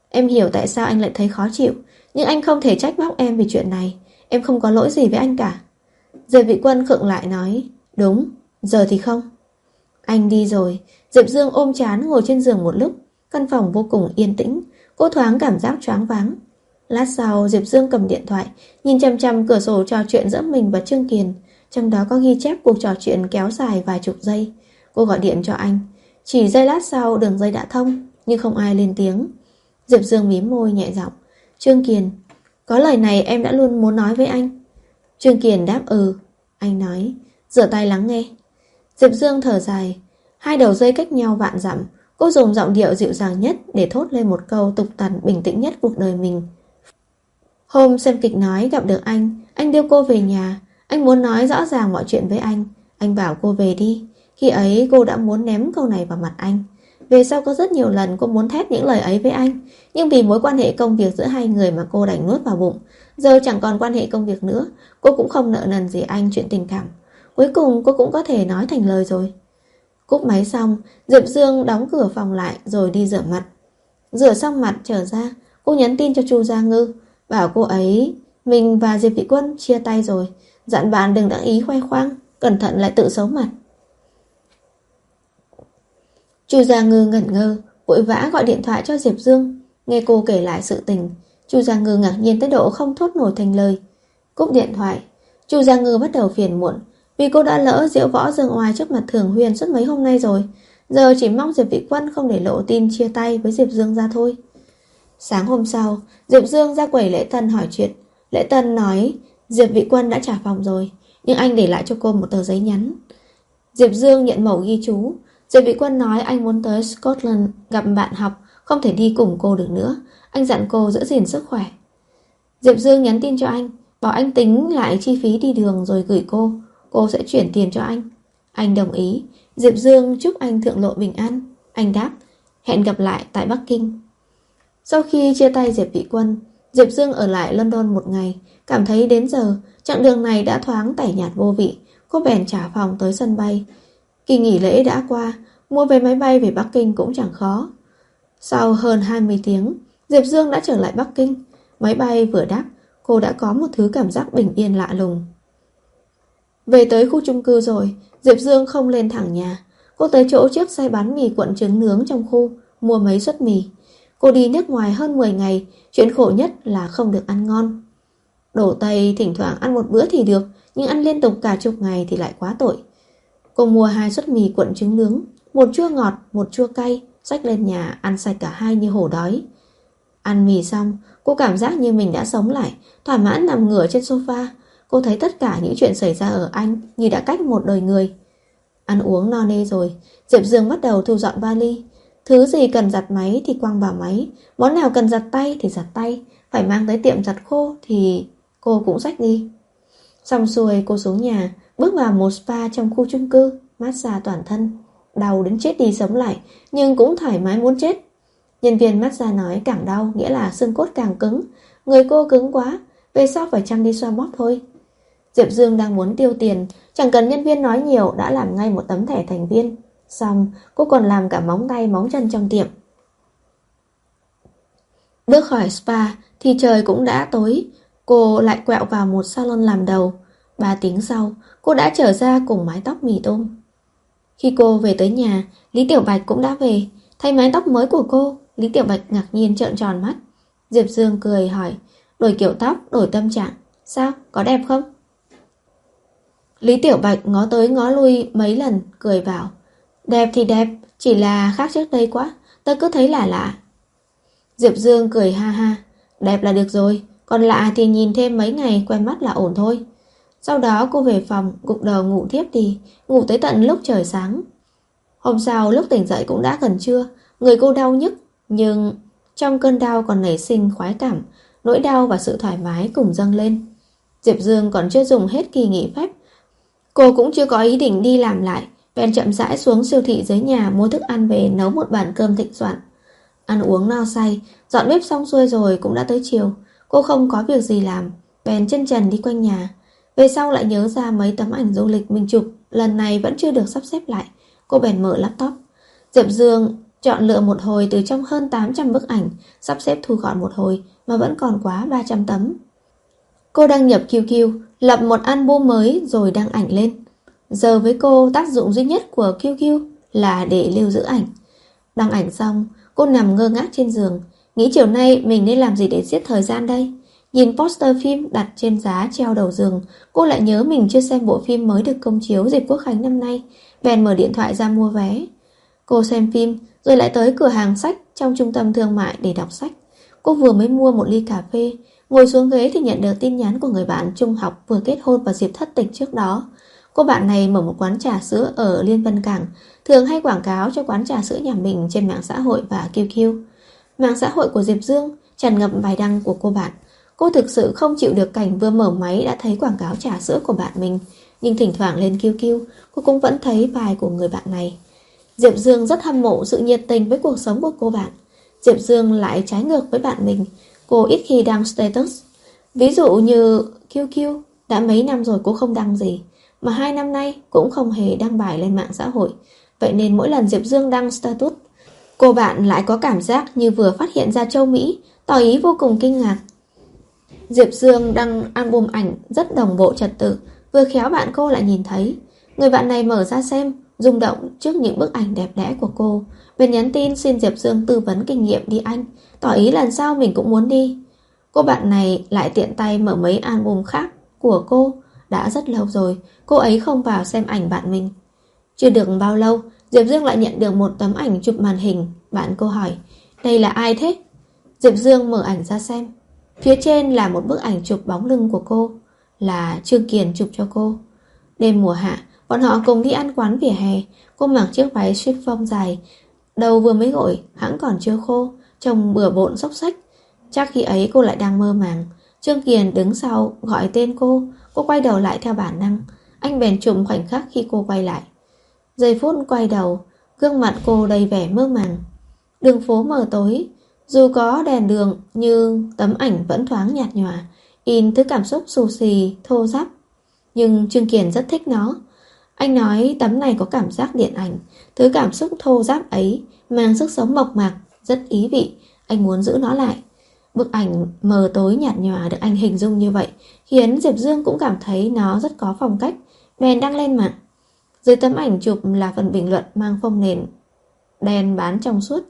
Speaker 2: Em hiểu tại sao anh lại thấy khó chịu, nhưng anh không thể trách móc em vì chuyện này. Em không có lỗi gì với anh cả. Diệp Vị Quân khựng lại nói, đúng, giờ thì không. Anh đi rồi. Diệp Dương ôm trán ngồi trên giường một lúc. Căn phòng vô cùng yên tĩnh. Cô thoáng cảm giác choáng váng. Lát sau Diệp Dương cầm điện thoại, nhìn chằm chằm cửa sổ trò chuyện giữa mình và Trương Kiền. Trong đó có ghi chép cuộc trò chuyện kéo dài vài chục giây. Cô gọi điện cho anh. Chỉ giây lát sau đường dây đã thông, nhưng không ai lên tiếng. Diệp Dương mím môi nhẹ giọng, Trương Kiền, có lời này em đã luôn muốn nói với anh. Trương Kiền đáp ừ. Anh nói, rửa tay lắng nghe. Diệp Dương thở dài. Hai đầu dây cách nhau vạn dặm. Cô dùng giọng điệu dịu dàng nhất để thốt lên một câu tục tằn bình tĩnh nhất cuộc đời mình. Hôm xem kịch nói gặp được anh, anh đưa cô về nhà. Anh muốn nói rõ ràng mọi chuyện với anh. Anh bảo cô về đi. Khi ấy cô đã muốn ném câu này vào mặt anh. Về sau có rất nhiều lần cô muốn thét những lời ấy với anh, nhưng vì mối quan hệ công việc giữa hai người mà cô đành nuốt vào bụng. Giờ chẳng còn quan hệ công việc nữa, cô cũng không nợ nần gì anh chuyện tình cảm. Cuối cùng cô cũng có thể nói thành lời rồi. Cúp máy xong, Diệp Dương đóng cửa phòng lại rồi đi rửa mặt. Rửa xong mặt trở ra, cô nhắn tin cho Chu Gia Ngư, bảo cô ấy mình và Diệp Vị Quân chia tay rồi, dặn bạn đừng đắc ý khoe khoang, cẩn thận lại tự xấu mặt. Chu Gia Ngư ngẩn ngơ, vội vã gọi điện thoại cho Diệp Dương. Nghe cô kể lại sự tình, Chu Gia Ngư ngạc nhiên tới độ không thốt nổi thành lời. Cúp điện thoại, Chu Gia Ngư bắt đầu phiền muộn, vì cô đã lỡ diễu võ dương oai trước mặt Thường Huyên suốt mấy hôm nay rồi. Giờ chỉ mong Diệp Vị Quân không để lộ tin chia tay với Diệp Dương ra thôi. Sáng hôm sau, Diệp Dương ra quầy lễ tân hỏi chuyện. Lễ tân nói Diệp Vị Quân đã trả phòng rồi, nhưng anh để lại cho cô một tờ giấy nhắn. Diệp Dương nhận mẩu ghi chú. Diệp Vị Quân nói anh muốn tới Scotland gặp bạn học, không thể đi cùng cô được nữa. Anh dặn cô giữ gìn sức khỏe. Diệp Dương nhắn tin cho anh, bảo anh tính lại chi phí đi đường rồi gửi cô. Cô sẽ chuyển tiền cho anh. Anh đồng ý. Diệp Dương chúc anh thượng lộ bình an. Anh đáp, hẹn gặp lại tại Bắc Kinh. Sau khi chia tay Diệp Vị Quân, Diệp Dương ở lại London một ngày. Cảm thấy đến giờ chặng đường này đã thoáng tẻ nhạt vô vị. Cô bèn trả phòng tới sân bay. Kỳ nghỉ lễ đã qua, mua vé máy bay về Bắc Kinh cũng chẳng khó. Sau hơn hai mươi tiếng, Diệp Dương đã trở lại Bắc Kinh. Máy bay vừa đáp, cô đã có một thứ cảm giác bình yên lạ lùng. Về tới khu chung cư rồi, Diệp Dương không lên thẳng nhà. Cô tới chỗ chiếc xe bán mì cuộn trứng nướng trong khu, mua mấy suất mì. Cô đi nước ngoài hơn mười ngày, chuyện khổ nhất là không được ăn ngon. Đổ Tây thỉnh thoảng ăn một bữa thì được, nhưng ăn liên tục cả chục ngày thì lại quá tội. Cô mua hai suất mì cuộn trứng nướng, một chua ngọt, một chua cay, xách lên nhà ăn sạch cả hai như hổ đói. Ăn mì xong, cô cảm giác như mình đã sống lại, thỏa mãn nằm ngửa trên sofa. Cô thấy tất cả những chuyện xảy ra ở Anh như đã cách một đời người. Ăn uống no nê rồi, Diệp Dương bắt đầu thu dọn vali. Thứ gì cần giặt máy thì quăng vào máy, món nào cần giặt tay thì giặt tay, phải mang tới tiệm giặt khô thì cô cũng xách đi. Xong xuôi cô xuống nhà, bước vào một spa trong khu chung cư, massage toàn thân. Đau đến chết đi sống lại, nhưng cũng thoải mái muốn chết. Nhân viên massage nói càng đau nghĩa là xương cốt càng cứng. Người cô cứng quá, về sau phải chăm đi xoa bóp thôi. Diệp Dương đang muốn tiêu tiền, chẳng cần nhân viên nói nhiều đã làm ngay một tấm thẻ thành viên. Xong cô còn làm cả móng tay móng chân trong tiệm. Bước khỏi spa thì trời cũng đã tối. Cô lại quẹo vào một salon làm đầu. Ba tiếng sau cô đã trở ra cùng mái tóc mì tôm. Khi cô về tới nhà, Lý Tiểu Bạch cũng đã về. Thấy mái tóc mới của cô, Lý Tiểu Bạch ngạc nhiên trợn tròn mắt. Diệp Dương cười hỏi, đổi kiểu tóc, đổi tâm trạng, sao, có đẹp không? Lý Tiểu Bạch ngó tới ngó lui mấy lần, cười bảo, đẹp thì đẹp, chỉ là khác trước đây quá, tớ cứ thấy lạ lạ. Diệp Dương cười ha ha, đẹp là được rồi, còn lạ thì nhìn thêm mấy ngày quen mắt là ổn thôi. Sau đó cô về phòng, gục đầu ngủ thiếp đi, ngủ tới tận lúc trời sáng. Hôm sau lúc tỉnh dậy cũng đã gần trưa, người cô đau nhức, nhưng trong cơn đau còn nảy sinh khoái cảm, nỗi đau và sự thoải mái cùng dâng lên. Diệp Dương còn chưa dùng hết kỳ nghỉ phép, cô cũng chưa có ý định đi làm lại, bèn chậm rãi xuống siêu thị dưới nhà mua thức ăn về nấu một bàn cơm thịnh soạn. Ăn uống no say, dọn bếp xong xuôi rồi cũng đã tới chiều. Cô không có việc gì làm, bèn chân trần đi quanh nhà. Về sau lại nhớ ra mấy tấm ảnh du lịch mình chụp, lần này vẫn chưa được sắp xếp lại. Cô bèn mở laptop. Diệp Dương Chọn lựa một hồi từ trong hơn tám trăm bức ảnh, sắp xếp thu gọn một hồi mà vẫn còn quá ba trăm tấm. Cô đăng nhập Q Q, lập một album mới rồi đăng ảnh lên. Giờ với cô, tác dụng duy nhất của Q Q là để lưu giữ ảnh. Đăng ảnh xong, cô nằm ngơ ngác trên giường, nghĩ chiều nay mình nên làm gì để giết thời gian đây. Nhìn poster phim đặt trên giá treo đầu giường, cô lại nhớ mình chưa xem bộ phim mới được công chiếu dịp Quốc khánh năm nay, bèn mở điện thoại ra mua vé. Cô xem phim, rồi lại tới cửa hàng sách trong trung tâm thương mại để đọc sách. Cô vừa mới mua một ly cà phê, ngồi xuống ghế thì nhận được tin nhắn của người bạn trung học vừa kết hôn vào dịp thất tịch trước đó. Cô bạn này mở một quán trà sữa ở Liên Vân Cảng, thường hay quảng cáo cho quán trà sữa nhà mình trên mạng xã hội và Q Q. Mạng xã hội của Diệp Dương tràn ngập bài đăng của cô bạn. Cô thực sự không chịu được cảnh vừa mở máy đã thấy quảng cáo trà sữa của bạn mình, nhưng thỉnh thoảng lên Q Q, cô cũng vẫn thấy bài của người bạn này. Diệp Dương rất hâm mộ sự nhiệt tình với cuộc sống của cô bạn. Diệp Dương lại trái ngược với bạn mình, cô ít khi đăng status. Ví dụ như Q Q, đã mấy năm rồi cô không đăng gì, mà hai năm nay cũng không hề đăng bài lên mạng xã hội. Vậy nên mỗi lần Diệp Dương đăng status, cô bạn lại có cảm giác như vừa phát hiện ra châu Mỹ, tỏ ý vô cùng kinh ngạc. Diệp Dương đăng album ảnh rất đồng bộ trật tự, vừa khéo bạn cô lại nhìn thấy. Người bạn này mở ra xem, rung động trước những bức ảnh đẹp đẽ của cô, bèn nhắn tin xin Diệp Dương tư vấn kinh nghiệm đi Anh, tỏ ý lần sau mình cũng muốn đi. Cô bạn này lại tiện tay mở mấy album khác của cô, đã rất lâu rồi cô ấy không vào xem ảnh bạn mình. Chưa được bao lâu, Diệp Dương lại nhận được một tấm ảnh chụp màn hình. Bạn cô hỏi, đây là ai thế? Diệp Dương mở ảnh ra xem. Phía trên là một bức ảnh chụp bóng lưng của cô, là Trương Kiền chụp cho cô. Đêm mùa hạ, bọn họ cùng đi ăn quán vỉa hè. Cô mặc chiếc váy chiffon dài, đầu vừa mới gội, hãng còn chưa khô, trông bừa bộn xốc xách. Chắc khi ấy cô lại đang mơ màng. Trương Kiền đứng sau gọi tên cô. Cô quay đầu lại theo bản năng. Anh bèn chụp khoảnh khắc khi cô quay lại. Giây phút quay đầu, gương mặt cô đầy vẻ mơ màng. Đường phố mờ tối, dù có đèn đường nhưng tấm ảnh vẫn thoáng nhạt nhòa, in thứ cảm xúc xù xì, thô ráp. Nhưng Trương Kiền rất thích nó. Anh nói tấm này có cảm giác điện ảnh. Thứ cảm xúc thô ráp ấy mang sức sống mộc mạc, rất ý vị. Anh muốn giữ nó lại. Bức ảnh mờ tối nhạt nhòa được anh hình dung như vậy khiến Diệp Dương cũng cảm thấy nó rất có phong cách, bèn đăng lên mạng. Dưới tấm ảnh chụp là phần bình luận mang phông nền đen bán trong suốt.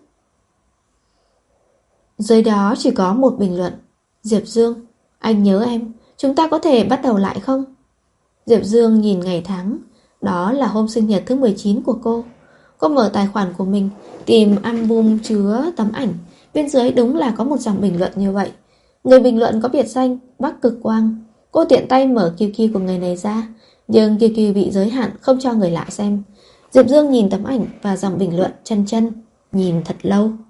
Speaker 2: Dưới đó chỉ có một bình luận: Diệp Dương, anh nhớ em, chúng ta có thể bắt đầu lại không? Diệp Dương nhìn ngày tháng. Đó là hôm sinh nhật thứ mười chín của cô. Cô mở tài khoản của mình, tìm album chứa tấm ảnh. Bên dưới đúng là có một dòng bình luận như vậy. Người bình luận có biệt danh Bắc Cực Quang. Cô tiện tay mở Q Q của người này ra, nhưng Q Q bị giới hạn không cho người lạ xem. Diệp Dương nhìn tấm ảnh và dòng bình luận chân chân, nhìn thật lâu.